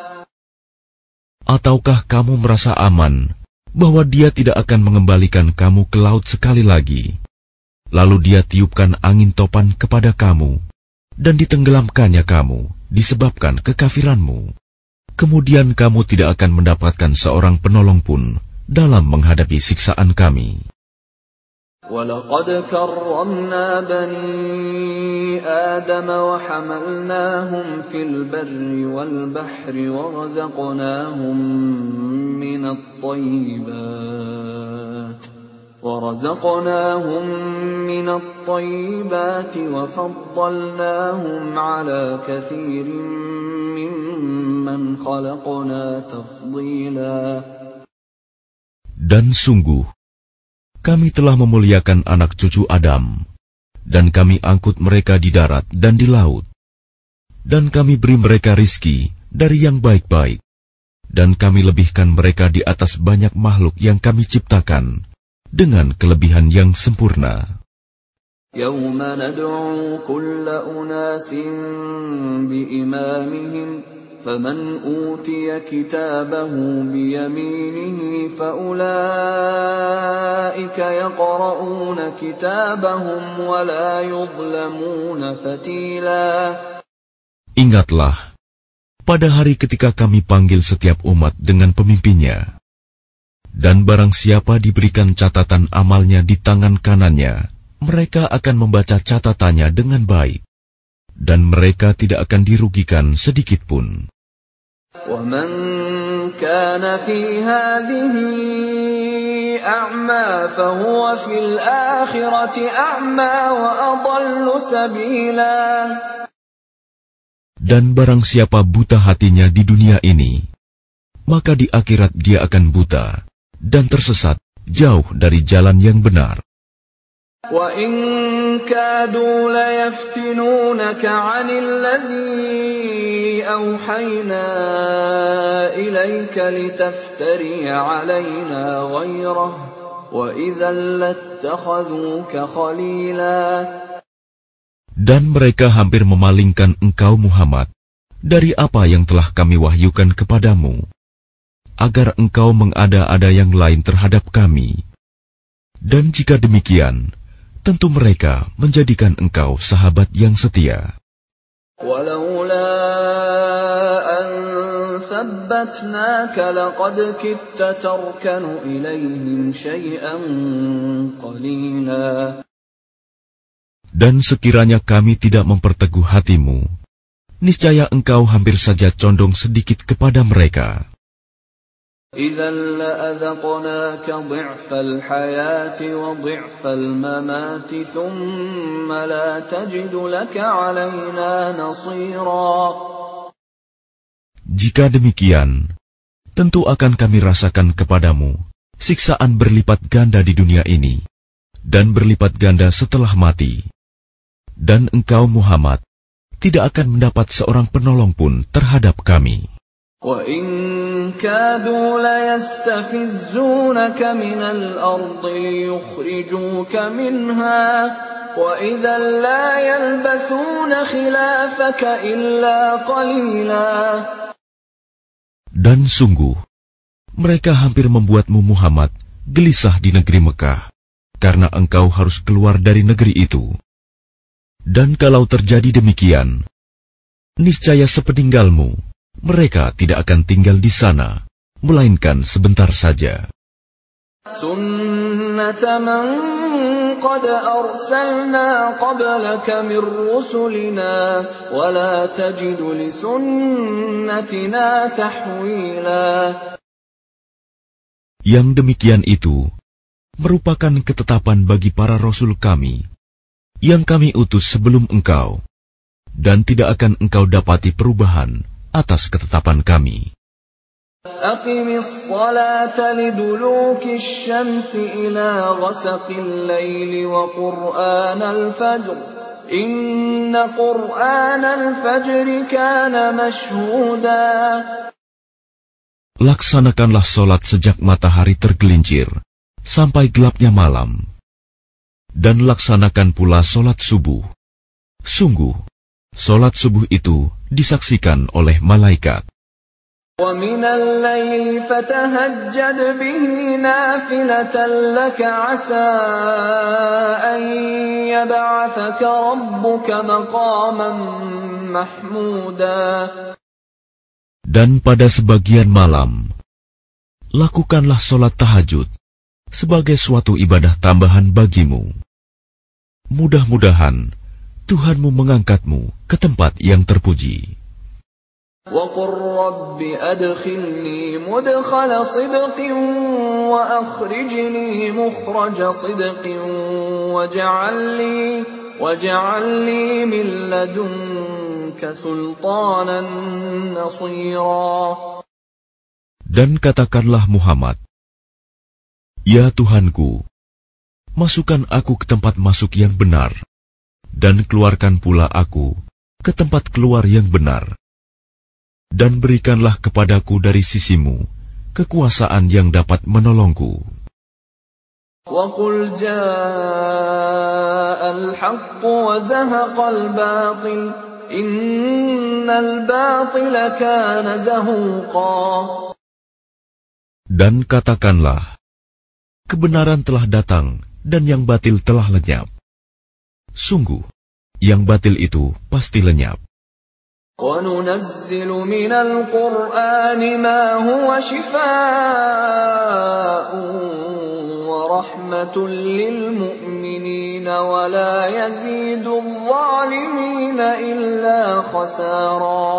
Ataukah kamu merasa aman bahwa Dia tidak akan mengembalikan kamu ke laut sekali lagi, lalu Dia tiupkan angin topan kepada kamu, dan ditenggelamkannya kamu disebabkan kekafiranmu? Kemudian kamu tidak akan mendapatkan seorang penolong pun dalam menghadapi siksaan kami. وَلَقَدْ كَرَّمْنَا بَنِي آدَمَ وَحَمَلْنَاهُمْ فِي الْبَرِّ وَالْبَحْرِ وَرَزَقْنَاهُمْ مِنَ الطَّيِّبَاتِ وَرَزَقْنَاهُمْ مِنَ الطَّيِّبَاتِ وَفَضَّلْنَاهُمْ عَلَى كَثِيرٍ مِّمَّنْ خَلَقْنَا تَفْضِيلًا. Dan sungguh, kami telah memuliakan anak cucu Adam, dan kami angkut mereka di darat dan di laut, dan kami beri mereka rizki dari yang baik-baik, dan kami lebihkan mereka di atas banyak makhluk yang kami ciptakan dengan kelebihan yang sempurna. يَوْمَ نَدْعُو كُلَّ أُنَاسٍ بِإِمَامِهِمْ فَمَنْ أُوتِيَ كِتَابَهُ بِيَمِينِهِ فَأُولَئِكَ يَقْرَؤُونَ كِتَابَهُمْ وَلَا يُظْلَمُونَ فَتِيلًا. Ingatlah, pada hari ketika kami panggil setiap umat dengan pemimpinnya, dan barang siapa diberikan catatan amalnya di tangan kanannya, mereka akan membaca catatannya dengan baik, dan mereka tidak akan dirugikan sedikit pun. وَمَنْ كَانَ فِي هَذِهِ أَعْمَى فَهُوَ فِي الْآخِرَةِ أَعْمَى وَأَضَلُّ سَبِيلًا. Dan barang siapa buta hatinya di dunia ini, maka di akhirat dia akan buta dan tersesat jauh dari jalan yang benar. وَإِنْ كَادُوا لَيَفْتِنُونَكَ عَنِ الَّذِي أَوْحَيْنَا إِلَيْكَ لِتَفْتَرِيَ عَلَيْنَا غَيْرَهُ وَإِذًا لَاتَّخَذُوكَ خَلِيلًا. Dan mereka hampir memalingkan engkau Muhammad dari apa yang telah kami wahyukan kepadamu, agar engkau mengada-ada yang lain terhadap kami. Dan jika demikian, tentu mereka menjadikan engkau sahabat yang setia. وَلَوْلَا أَنْ ثَبَّتْنَاكَ لَقَدْ كِدتَّ تَرْكَنُ إِلَيْهِمْ شَيْئًا قَلِيلًا. Dan sekiranya kami tidak memperteguh hatimu, niscaya engkau hampir saja condong sedikit kepada mereka. إِذًا لَأَذَقْنَاكَ ضِعْفَ الْحَيَاةِ وَضِعْفَ الْمَمَاتِ ثُمَّ لَا تَجِدُ لَكَ عَلَيْنَا نَصِيرًا. Jika demikian, tentu akan kami rasakan kepadamu siksaan berlipat ganda di dunia ini, dan berlipat ganda setelah mati. Dan engkau Muhammad tidak akan mendapat seorang penolong pun terhadap kami. وَإِنْ كَادُوا لَيَسْتَفِزُّونَكَ مِنَ الْأَرْضِ لِيُخْرِجُوكَ مِنْهَا وَإِذًا لَا يَلْبَثُونَ خِلَافَكَ إِلَّا قَلِيلًا. Dan sungguh, Mereka hampir membuatmu Muhammad gelisah di negeri Mekah, karena engkau harus keluar dari negeri itu. Dan kalau terjadi demikian, niscaya sepeninggalmu, mereka tidak akan tinggal di sana, melainkan sebentar saja. Sunnata man qad arsalna qablaka min rusulina wa la tajidu li sunnatina tahwila. Yang demikian itu merupakan ketetapan bagi para rasul kami yang kami utus sebelum engkau, dan tidak akan engkau dapati perubahan atas ketetapan kami. Aqimis salata liduluki syamsi ila ghasaqil laili wa qur'anal fajr. Inna qur'anal fajri kana mashhuda. Laksanakanlah solat sejak matahari tergelincir sampai gelapnya malam, dan laksanakan pula solat subuh. Sungguh, solat subuh itu disaksikan oleh malaikat. وَمِنَ اللَّيْلِ فَتَهَجَّدْ بِهِ نَافِلَةً لَكَ عَسَىٰ أَن يَبْعَثَكَ رَبُّكَ مَقَامًا مَّحْمُودًا. Dan pada sebagian malam, lakukanlah solat tahajud sebagai suatu ibadah tambahan bagimu. Mudah-mudahan Tuhanmu mengangkatmu ke tempat yang terpuji. وَقُلْ رَبِّ أَدْخِلْنِي مُدْخَلَ صِدْقٍ وَأَخْرِجْنِي مُخْرَجَ صِدْقٍ وَاجْعَل لِّي وَاجْعَل لِّي مِن لَّدُنكَ سُلْطَانًا نَّصِيرًا. Dan katakanlah Muhammad, Ya Tuhanku, masukkan aku ke tempat masuk yang benar, dan keluarkan pula aku ke tempat keluar yang benar. Dan berikanlah kepadaku dari sisimu kekuasaan yang dapat menolongku. وَقُلْ جَاءَ الْحَقُّ وَزَهَقَ الْبَاطِلُ إِنَّ الْبَاطِلَ كَانَ زَهُوقًا. Dan katakanlah, kebenaran telah datang dan yang batil telah lenyap. Sungguh, yang batil itu pasti lenyap. وَنُنَزِّلُ مِنَ الْقُرْآنِ مَا هُوَ شِفَاءٌ وَرَحْمَةٌ لِّلْمُؤْمِنِينَ وَلَا يَزِيدُ الظَّالِمِينَ إِلَّا خَسَارًا.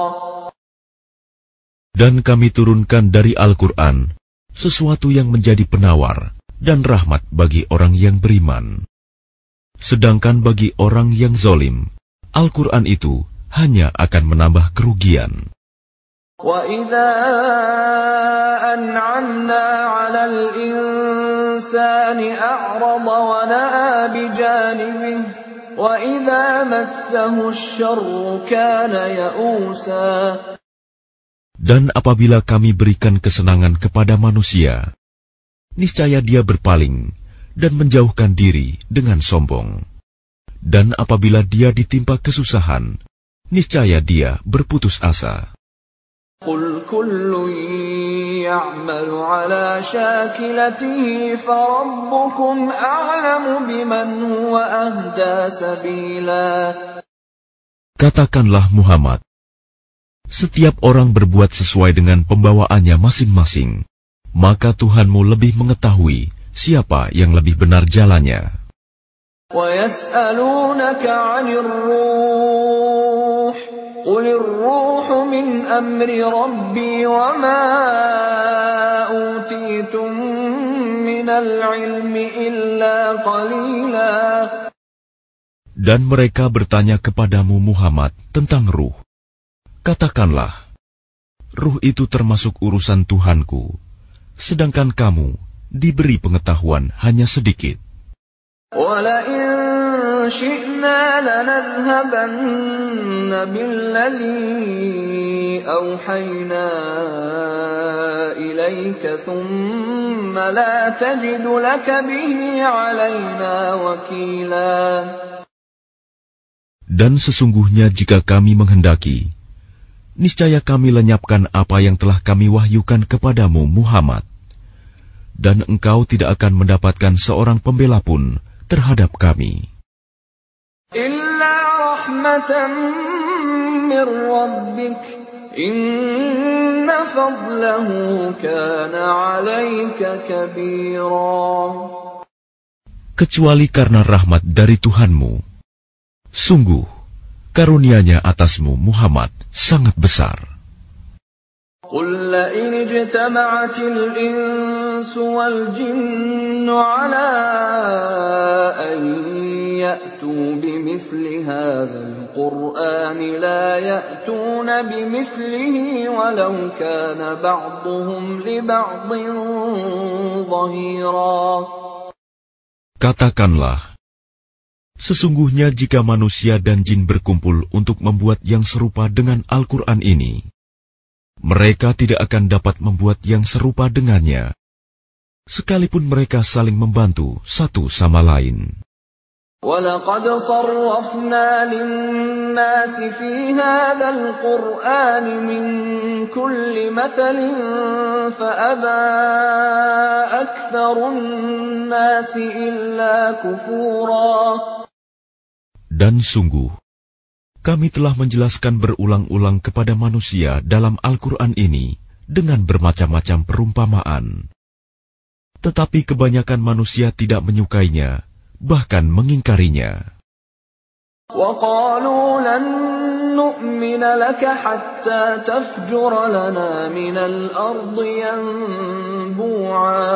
Dan kami turunkan dari Al-Quran sesuatu yang menjadi penawar dan rahmat bagi orang yang beriman. Sedangkan bagi orang yang zalim, Al-Quran itu hanya akan menambah kerugian. وَإِذَا أَنْعَمْنَا عَلَى الْإِنسَانِ أَعْرَضَ وَنَأَىٰ بِجَانِبِهِ وَإِذَا مَسَّهُ الشَّرُّ كَانَ يَئُوسًا. Dan apabila kami berikan kesenangan kepada manusia, niscaya dia berpaling dan menjauhkan diri dengan sombong. Dan apabila dia ditimpa kesusahan, niscaya dia berputus asa. قُلْ كُلٌّ يَعْمَلُ عَلَى شَاكِلَتِهِ فَرَبُّكُمْ أَعْلَمُ بِمَنْ هُوَ أَهْدَىٰ سَبِيلًا. Katakanlah Muhammad, setiap orang berbuat sesuai dengan pembawaannya masing-masing, maka Tuhanmu lebih mengetahui siapa yang lebih benar jalannya. وَيَسْأَلُونَكَ عَنِ الرُّوحِ قُلِ الرُّوحُ مِنْ أَمْرِ رَبِّي وَمَا أُوتِيتُم مِّنَ الْعِلْمِ إِلَّا قَلِيلًا. Dan mereka bertanya kepadamu Muhammad tentang ruh. Katakanlah, ruh itu termasuk urusan Tuhanku, sedangkan kamu diberi pengetahuan hanya sedikit. وَلَئِن شِئْنَا لَنَذْهَبَنَّ بِالَّذِي أَوْحَيْنَا إِلَيْكَ ثُمَّ لَا تَجِدُ لَكَ بِهِ عَلَيْنَا وَكِيلًا. Dan sesungguhnya jika kami menghendaki, niscaya kami lenyapkan apa yang telah kami wahyukan kepadamu Muhammad, dan engkau tidak akan mendapatkan seorang pembela pun terhadap kami. Illa rahmatan min rabbik, inna fadlahu kana 'alaika kabira. Kecuali karena rahmat dari Tuhanmu, sungguh karunia-Nya atasmu Muhammad sangat besar. قل لئن اجتمعت الإنس والجن على أن يأتوا بمثل هذا القرآن لا يأتون بمثله ولو كان بعضهم لبعض ظهيرا. Katakanlah, sesungguhnya jika manusia dan jin berkumpul untuk membuat yang serupa dengan Al-Quran ini, mereka tidak akan dapat membuat yang serupa dengannya, sekalipun mereka saling membantu satu sama lain. وَلَقَدْ صَرَّفْنَا لِلنَّاسِ فِي هَذَا الْقُرْآنِ مِنْ كُلِّ مَثَلٍ فَأَبَى أَكْثَرُ النَّاسِ إِلَّا كُفُورًا. Dan sungguh, kami telah menjelaskan berulang-ulang kepada manusia dalam Al-Quran ini dengan bermacam-macam perumpamaan. Tetapi kebanyakan manusia tidak menyukainya, bahkan mengingkarinya. وَقَالُوا لَن نُّؤْمِنَ لَكَ حَتَّى تَفْجُرَ لَنَا مِنَ الْأَرْضِ يَنبُوعًا.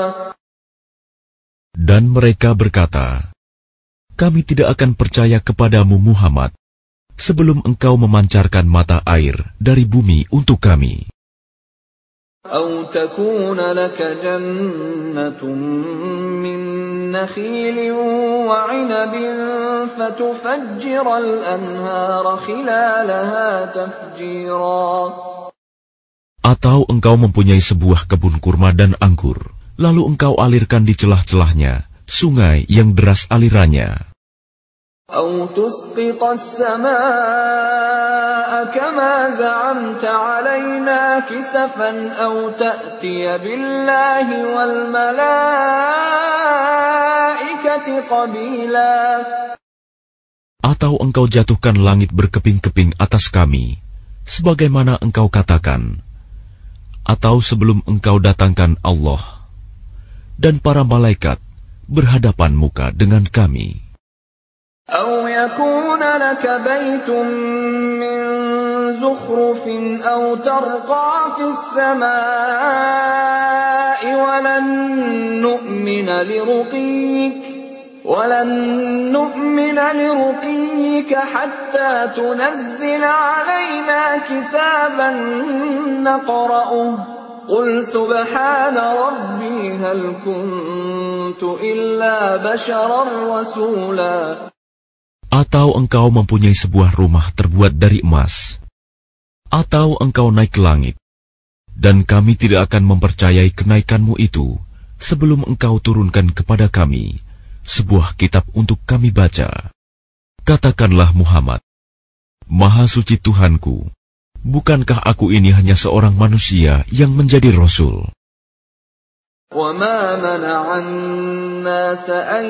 Dan mereka berkata, kami tidak akan percaya kepadamu Muhammad sebelum engkau memancarkan mata air dari bumi untuk kami. أَوْ تَكُونَ لَكَ جَنَّةٌ مِّن نَّخِيلٍ وَعِنَبٍ فَتُفَجِّرَ الْأَنْهَارَ خِلَالَهَا تَفْجِيرًا. Atau engkau mempunyai sebuah kebun kurma dan anggur, lalu engkau alirkan di celah-celahnya sungai yang deras alirannya. أَوْ تُسْقِطَ السَّمَاءَ كَمَا زَعَمْتَ عَلَيْنَا كِسَفًا أَوْ تَأْتِيَ بِاللَّهِ وَالْمَلَائِكَةِ قَبِيلًا. Atau engkau jatuhkan langit berkeping-keping atas kami, sebagaimana engkau katakan, atau sebelum engkau datangkan Allah dan para malaikat berhadapan muka dengan kami. أَوْ يَكُونَ لَكَ بَيْتٌ مِّن زُخْرُفٍ أَوْ تَرْقَىٰ فِي السَّمَاءِ وَلَن نُّؤْمِنَ لِرُقِيِّكَ وَلَن نُّؤْمِنَ لِرُقِيِّكَ حَتَّىٰ تُنَزِّلَ عَلَيْنَا كِتَابًا نَّقْرَؤُهُ قُلْ سُبْحَانَ رَبِّي هَلْ كُنتُ إِلَّا بَشَرًا رَّسُولًا. Atau engkau mempunyai sebuah rumah terbuat dari emas, atau engkau naik ke langit, dan kami tidak akan mempercayai kenaikanmu itu sebelum engkau turunkan kepada kami sebuah kitab untuk kami baca. Katakanlah Muhammad, Maha suci Tuhanku, bukankah aku ini hanya seorang manusia yang menjadi Rasul? وَمَا مَنَعَ النَّاسَ أَن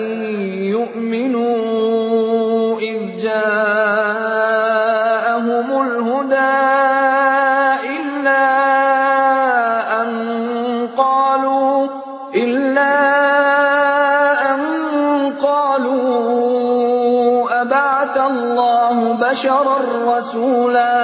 يُؤْمِنُوا إِذْ جَاءَهُمُ الْهُدَىٰ إِلَّا أَن قَالُوا إِلَّا أَن قَالُوا أَبَعَثَ اللَّهُ بَشَرًا رَّسُولًا.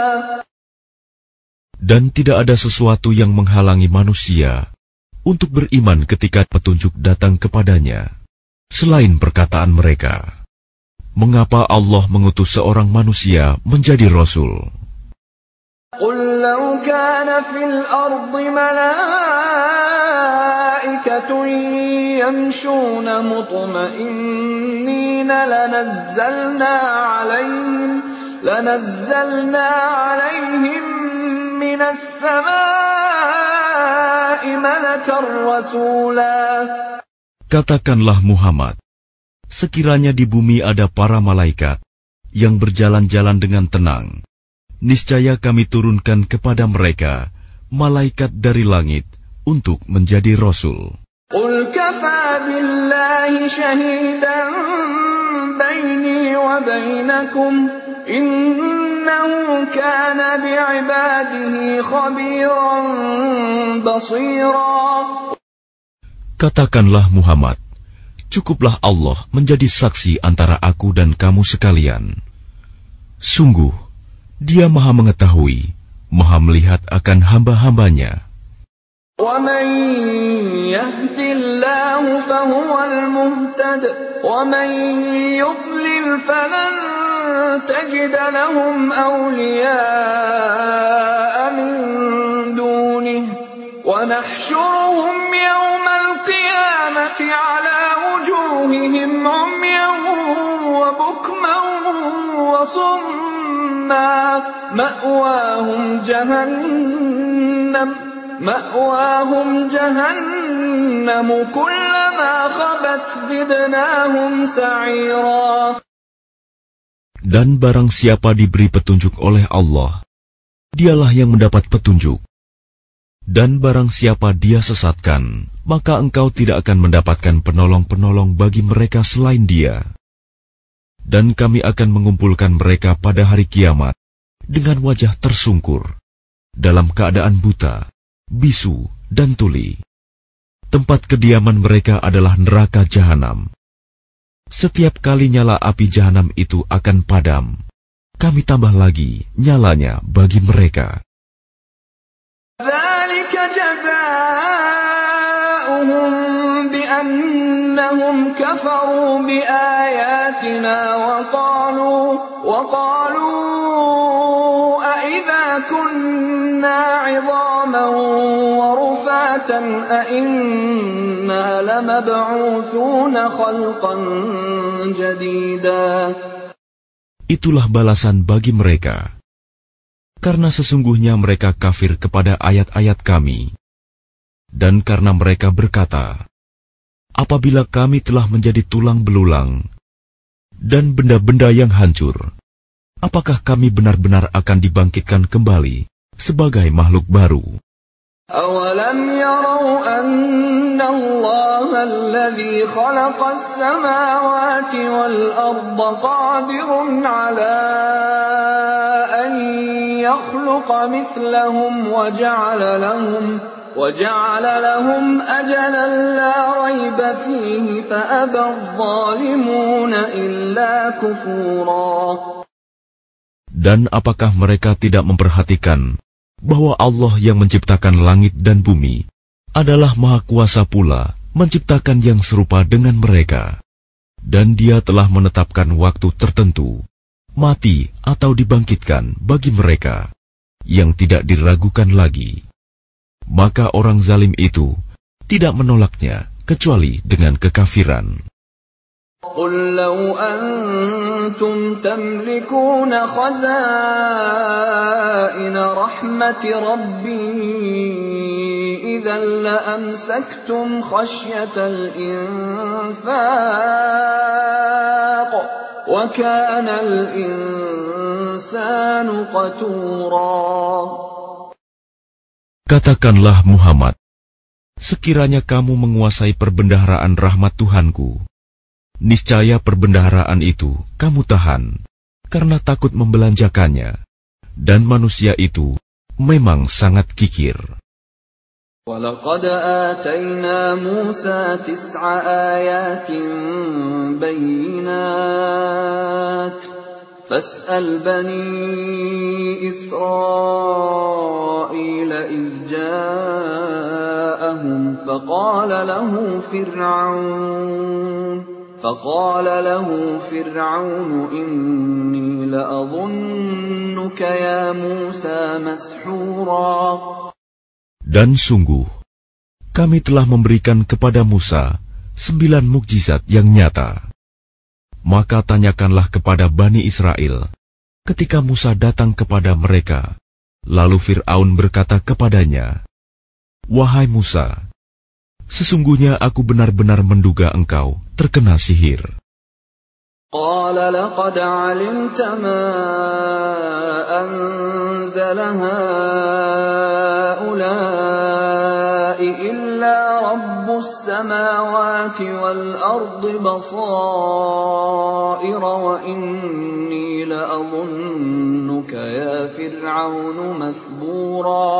Dan tidak ada sesuatu yang menghalangi manusia untuk beriman ketika petunjuk datang kepadanya, selain perkataan mereka, mengapa Allah mengutus seorang manusia menjadi Rasul? قُلْ لَوْ كَانَ فِي الْأَرْضِ مَلَائِكَةٌ يَمْشُونَ مُطْمَئِنِّينَ لَنَزَّلْنَا عَلَيْهِمْ لَنَزَّلْنَا عَلَيْهِمْ مِنَ السَّمَاءِ مَلَكًا رَّسُولًا. Katakanlah Muhammad, sekiranya di bumi ada para malaikat yang berjalan-jalan dengan tenang, niscaya kami turunkan kepada mereka malaikat dari langit untuk menjadi rasul. Qul kafa billahi shahidan baini wa bainakum innahu kana bi'ibadihi khabiran basira. Katakanlah Muhammad, cukuplah Allah menjadi saksi antara aku dan kamu sekalian. Sungguh, Dia Maha mengetahui, Maha melihat akan hamba-hambanya. وَمَن يَهْدِ اللَّهُ فَهُوَ الْمُهْتَدِ وَمَن يُضْلِلْ فَلَن تَجِدَ لَهُمْ أَوْلِيَاءَ مِن دُونِهِ وَنَحْشُرُهُمْ يَوْمَ الْقِيَامَةِ عَلَى وُجُوهِهِمْ عُمْيًا وَبُكْمًا وَصُمًّا مَأْوَاهُمْ جَهَنَّمُ مَأْوَاهُمْ جَهَنَّمُ كُلَّمَا خَبَتْ زِدْنَاهُمْ سَعِيرًا. Dan barang siapa diberi petunjuk oleh Allah, dialah yang mendapat petunjuk. Dan barang siapa Dia sesatkan, maka engkau tidak akan mendapatkan penolong-penolong bagi mereka selain Dia. Dan kami akan mengumpulkan mereka pada hari kiamat dengan wajah tersungkur, dalam keadaan buta, bisu, dan tuli. Tempat kediaman mereka adalah neraka jahanam. Setiap kali nyala api jahanam itu akan padam, kami tambah lagi nyalanya bagi mereka. ذَلِكَ جَزَاؤُهُم بِأَنَّهُمْ كَفَرُوا بِآيَاتِنَا وَقَالُوا وَقَالُوا أَإِذَا كُنَّا عِظَامًا وَرُفَاتًا أَإِنَّا لَمَبْعُوثُونَ خَلْقًا جَدِيدًا. Itulah balasan bagi mereka, karena sesungguhnya mereka kafir kepada ayat-ayat kami, dan karena mereka berkata, apabila kami telah menjadi tulang belulang dan benda-benda yang hancur, apakah kami benar-benar akan dibangkitkan kembali sebagai makhluk baru? أَوَلَمْ يَرَوْا أَنَّ اللَّهَ الَّذِي خَلَقَ السَّمَاوَاتِ وَالْأَرْضَ قَادِرٌ عَلَىٰ أَن يَخْلُقَ مِثْلَهُمْ وَجَعَلَ لَهُمْ وَجَعَلَ لَهُمْ أَجَلًا لَّا رَيْبَ فِيهِ فَأَبَى الظَّالِمُونَ إِلَّا كُفُورًا. Dan apakah mereka tidak memperhatikan bahwa Allah yang menciptakan langit dan bumi adalah Maha Kuasa pula menciptakan yang serupa dengan mereka, dan Dia telah menetapkan waktu tertentu, mati atau dibangkitkan bagi mereka, yang tidak diragukan lagi. Maka orang zalim itu tidak menolaknya kecuali dengan kekafiran. قُل لَّوْ أَنتُمْ تَمْلِكُونَ خَزَائِنَ رَحْمَةِ رَبِّي إِذًا لَّأَمْسَكْتُمْ خَشْيَةَ الْإِنفَاقِ وَكَانَ الْإِنسَانُ قَتُورًا. Katakanlah Muhammad, sekiranya kamu menguasai perbendaharaan rahmat Tuhanku, niscaya perbendaharaan itu kamu tahan, karena takut membelanjakannya, dan manusia itu memang sangat kikir. وَلَقَدْ آتَيْنَا مُوسَى تِسْعَ آيَاتٍ بَيِّنَاتٍ فَاسْأَلْ بَنِي إِسْرَائِيلَ إِذْ جَاءَهُمْ فَقَالَ لَهُ فِرْعَوْنُ فَقَالَ لَهُ فِرْعَوْنُ إِنِّي لَأَظُنُّكَ يَا مُوسَى مَسْحُورًا. Dan sungguh, kami telah memberikan kepada Musa sembilan mukjizat yang nyata. Maka tanyakanlah kepada Bani Israel ketika Musa datang kepada mereka. Lalu Fir'aun berkata kepadanya, "Wahai Musa, sesungguhnya aku benar-benar menduga engkau terkena sihir." قال لقد علمت ما أنزل هؤلاء إلا رب السماوات والأرض بصائر وإني لأظنك يا فرعون مثبورا.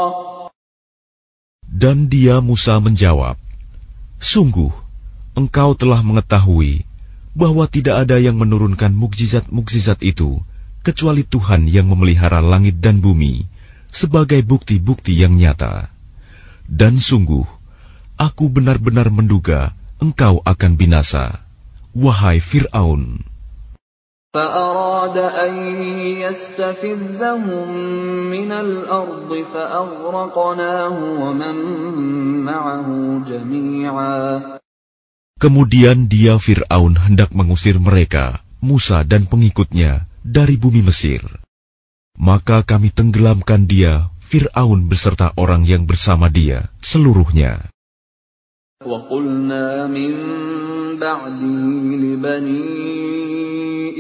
Dan dia Musa menjawab, sungguh engkau telah mengetahui bahwa tidak ada yang menurunkan mukjizat-mukjizat itu kecuali Tuhan yang memelihara langit dan bumi sebagai bukti-bukti yang nyata. Dan sungguh, aku benar-benar menduga engkau akan binasa, wahai Fir'aun. فأراد أن يستفزهم من الأرض فأغرقناه ومن معه جميعا. Kemudian dia Fir'aun hendak mengusir mereka, Musa dan pengikutnya, dari bumi Mesir. Maka kami tenggelamkan dia, Fir'aun beserta orang yang bersama dia, seluruhnya. وَقُلْنَا مِن بَعْدِهِ لِبَنِي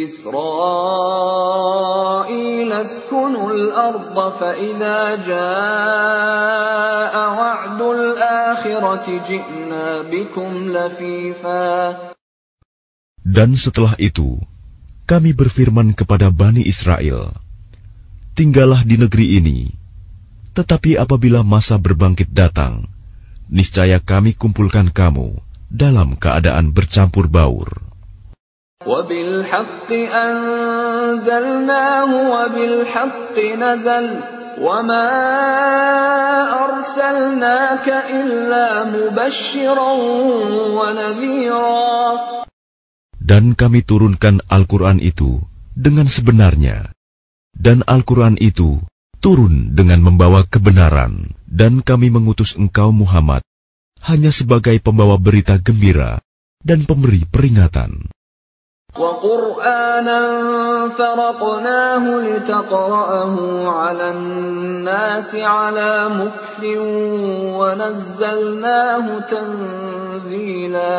إِسْرَائِيلَ اسْكُنُوا الْأَرْضَ فَإِذَا جَاءَ وَعْدُ الْآخِرَةِ جِئْنَا بِكُمْ لَفِيفًا. Dan setelah itu, kami berfirman kepada Bani Israel, tinggallah di negeri ini, tetapi apabila masa berbangkit datang, niscaya kami kumpulkan kamu dalam keadaan bercampur baur. وَبِالْحَقِّ أَنزَلْنَاهُ وَبِالْحَقِّ نَزَلَ وَمَا أَرْسَلْنَاكَ إِلَّا مُبَشِّرًا وَنَذِيرًا. Dan kami turunkan Al-Quran itu dengan sebenarnya, dan Al-Quran itu turun dengan membawa kebenaran, dan kami mengutus engkau Muhammad hanya sebagai pembawa berita gembira dan pemberi peringatan. وَقُرْآنًا فَرَقْنَاهُ لِتَقْرَأَهُ عَلَى النَّاسِ عَلَى مُكْثٍ وَنَزَّلْنَاهُ تَنزِيلًا.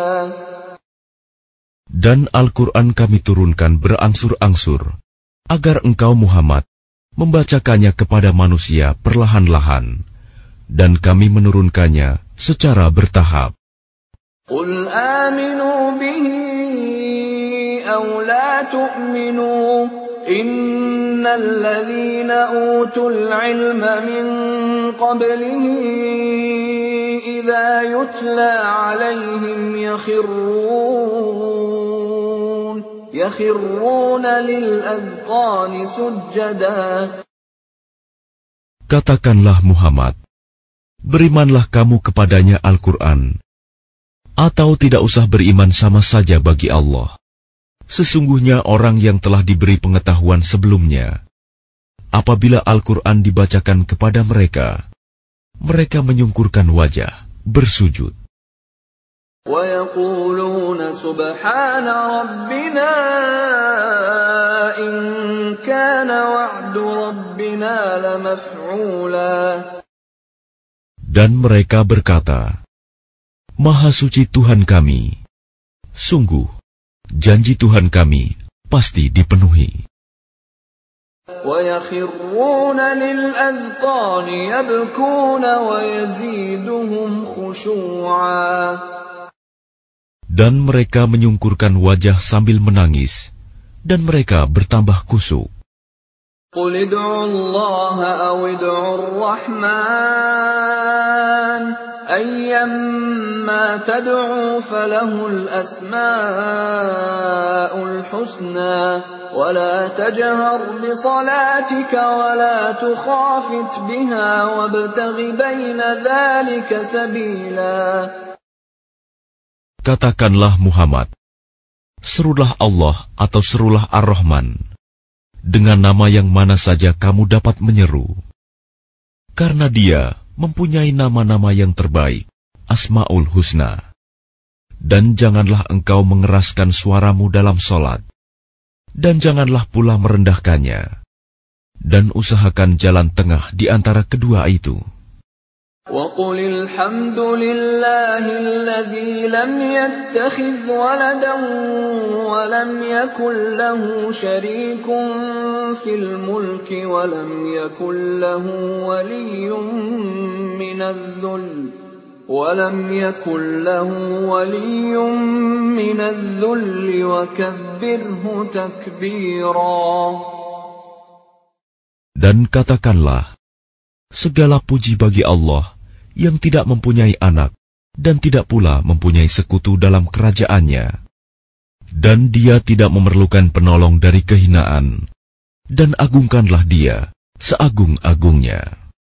Dan Al-Quran kami turunkan berangsur-angsur, agar engkau Muhammad membacakannya kepada manusia perlahan-lahan, dan kami menurunkannya secara bertahap. قُلْ آمِنُوا بِهِ أَوْ لَا تُؤْمِنُوا إِنَّ الَّذِينَ أُوتُوا الْعِلْمَ مِنْ قَبْلِهِ إِذَا يُتْلَى عَلَيْهِمْ يَخِرُّونَ يَخِرُّونَ لِلْأَذْقَانِ سُجَّدًا. Katakanlah Muhammad, berimanlah kamu kepadanya Al-Quran, atau tidak usah beriman sama saja bagi Allah. Sesungguhnya orang yang telah diberi pengetahuan sebelumnya, apabila Al-Quran dibacakan kepada mereka, mereka menyungkurkan wajah, bersujud. وَيَقُولُونَ سُبْحَانَ رَبِّنَا إِن كَانَ وَعْدُ رَبِّنَا لَمَفْعُولًا. Dan mereka berkata, Maha suci Tuhan kami, sungguh janji Tuhan kami pasti dipenuhi. وَيَخِرُّونَ لِلْأَذْقَانِ يَبْكُونَ وَيَزِيدُهُمْ خُشُوعًا. Dan mereka menyungkurkan wajah sambil menangis, dan mereka bertambah khusyuk. قُلِ ادْعُوا اللَّهَ أَوِ ادْعُوا الرَّحْمَنَ أَيًّمَّا تَدْعُوا فَلَهُ الْأَسْمَاءُ الْحُسْنَى وَلَا تَجْهَرْ بِصَلَاتِكَ وَلَا تُخَافِتْ بِهَا وَابْتَغِ بَيْنَ ذَلِكَ سَبِيلًا. Katakanlah Muhammad, serulah Allah atau serulah Ar-Rahman, dengan nama yang mana saja kamu dapat menyeru. Karena Dia mempunyai nama-nama yang terbaik, Asma'ul Husna. Dan janganlah engkau mengeraskan suaramu dalam solat, dan janganlah pula merendahkannya, dan usahakan jalan tengah di antara kedua itu. وَقُلِ الْحَمْدُ لِلَّهِ الَّذِي لَمْ يَتَّخِذْ وَلَدًا وَلَمْ يَكُنْ لَهُ شَرِيكٌ فِي الْمُلْكِ وَلَمْ يَكُنْ لَهُ وَلِيٌّ مِّنَ الذُّلِّ وَلَمْ يَكُنْ لَهُ وَلِيٌّ مِّنَ الذُّلِّ وَكَبِّرْهُ تَكْبِيرًا. Dan katakanlah, segala puji bagi Allah yang tidak mempunyai anak dan tidak pula mempunyai sekutu dalam kerajaannya. Dan dia tidak memerlukan penolong dari kehinaan. Dan agungkanlah dia seagung-agungnya.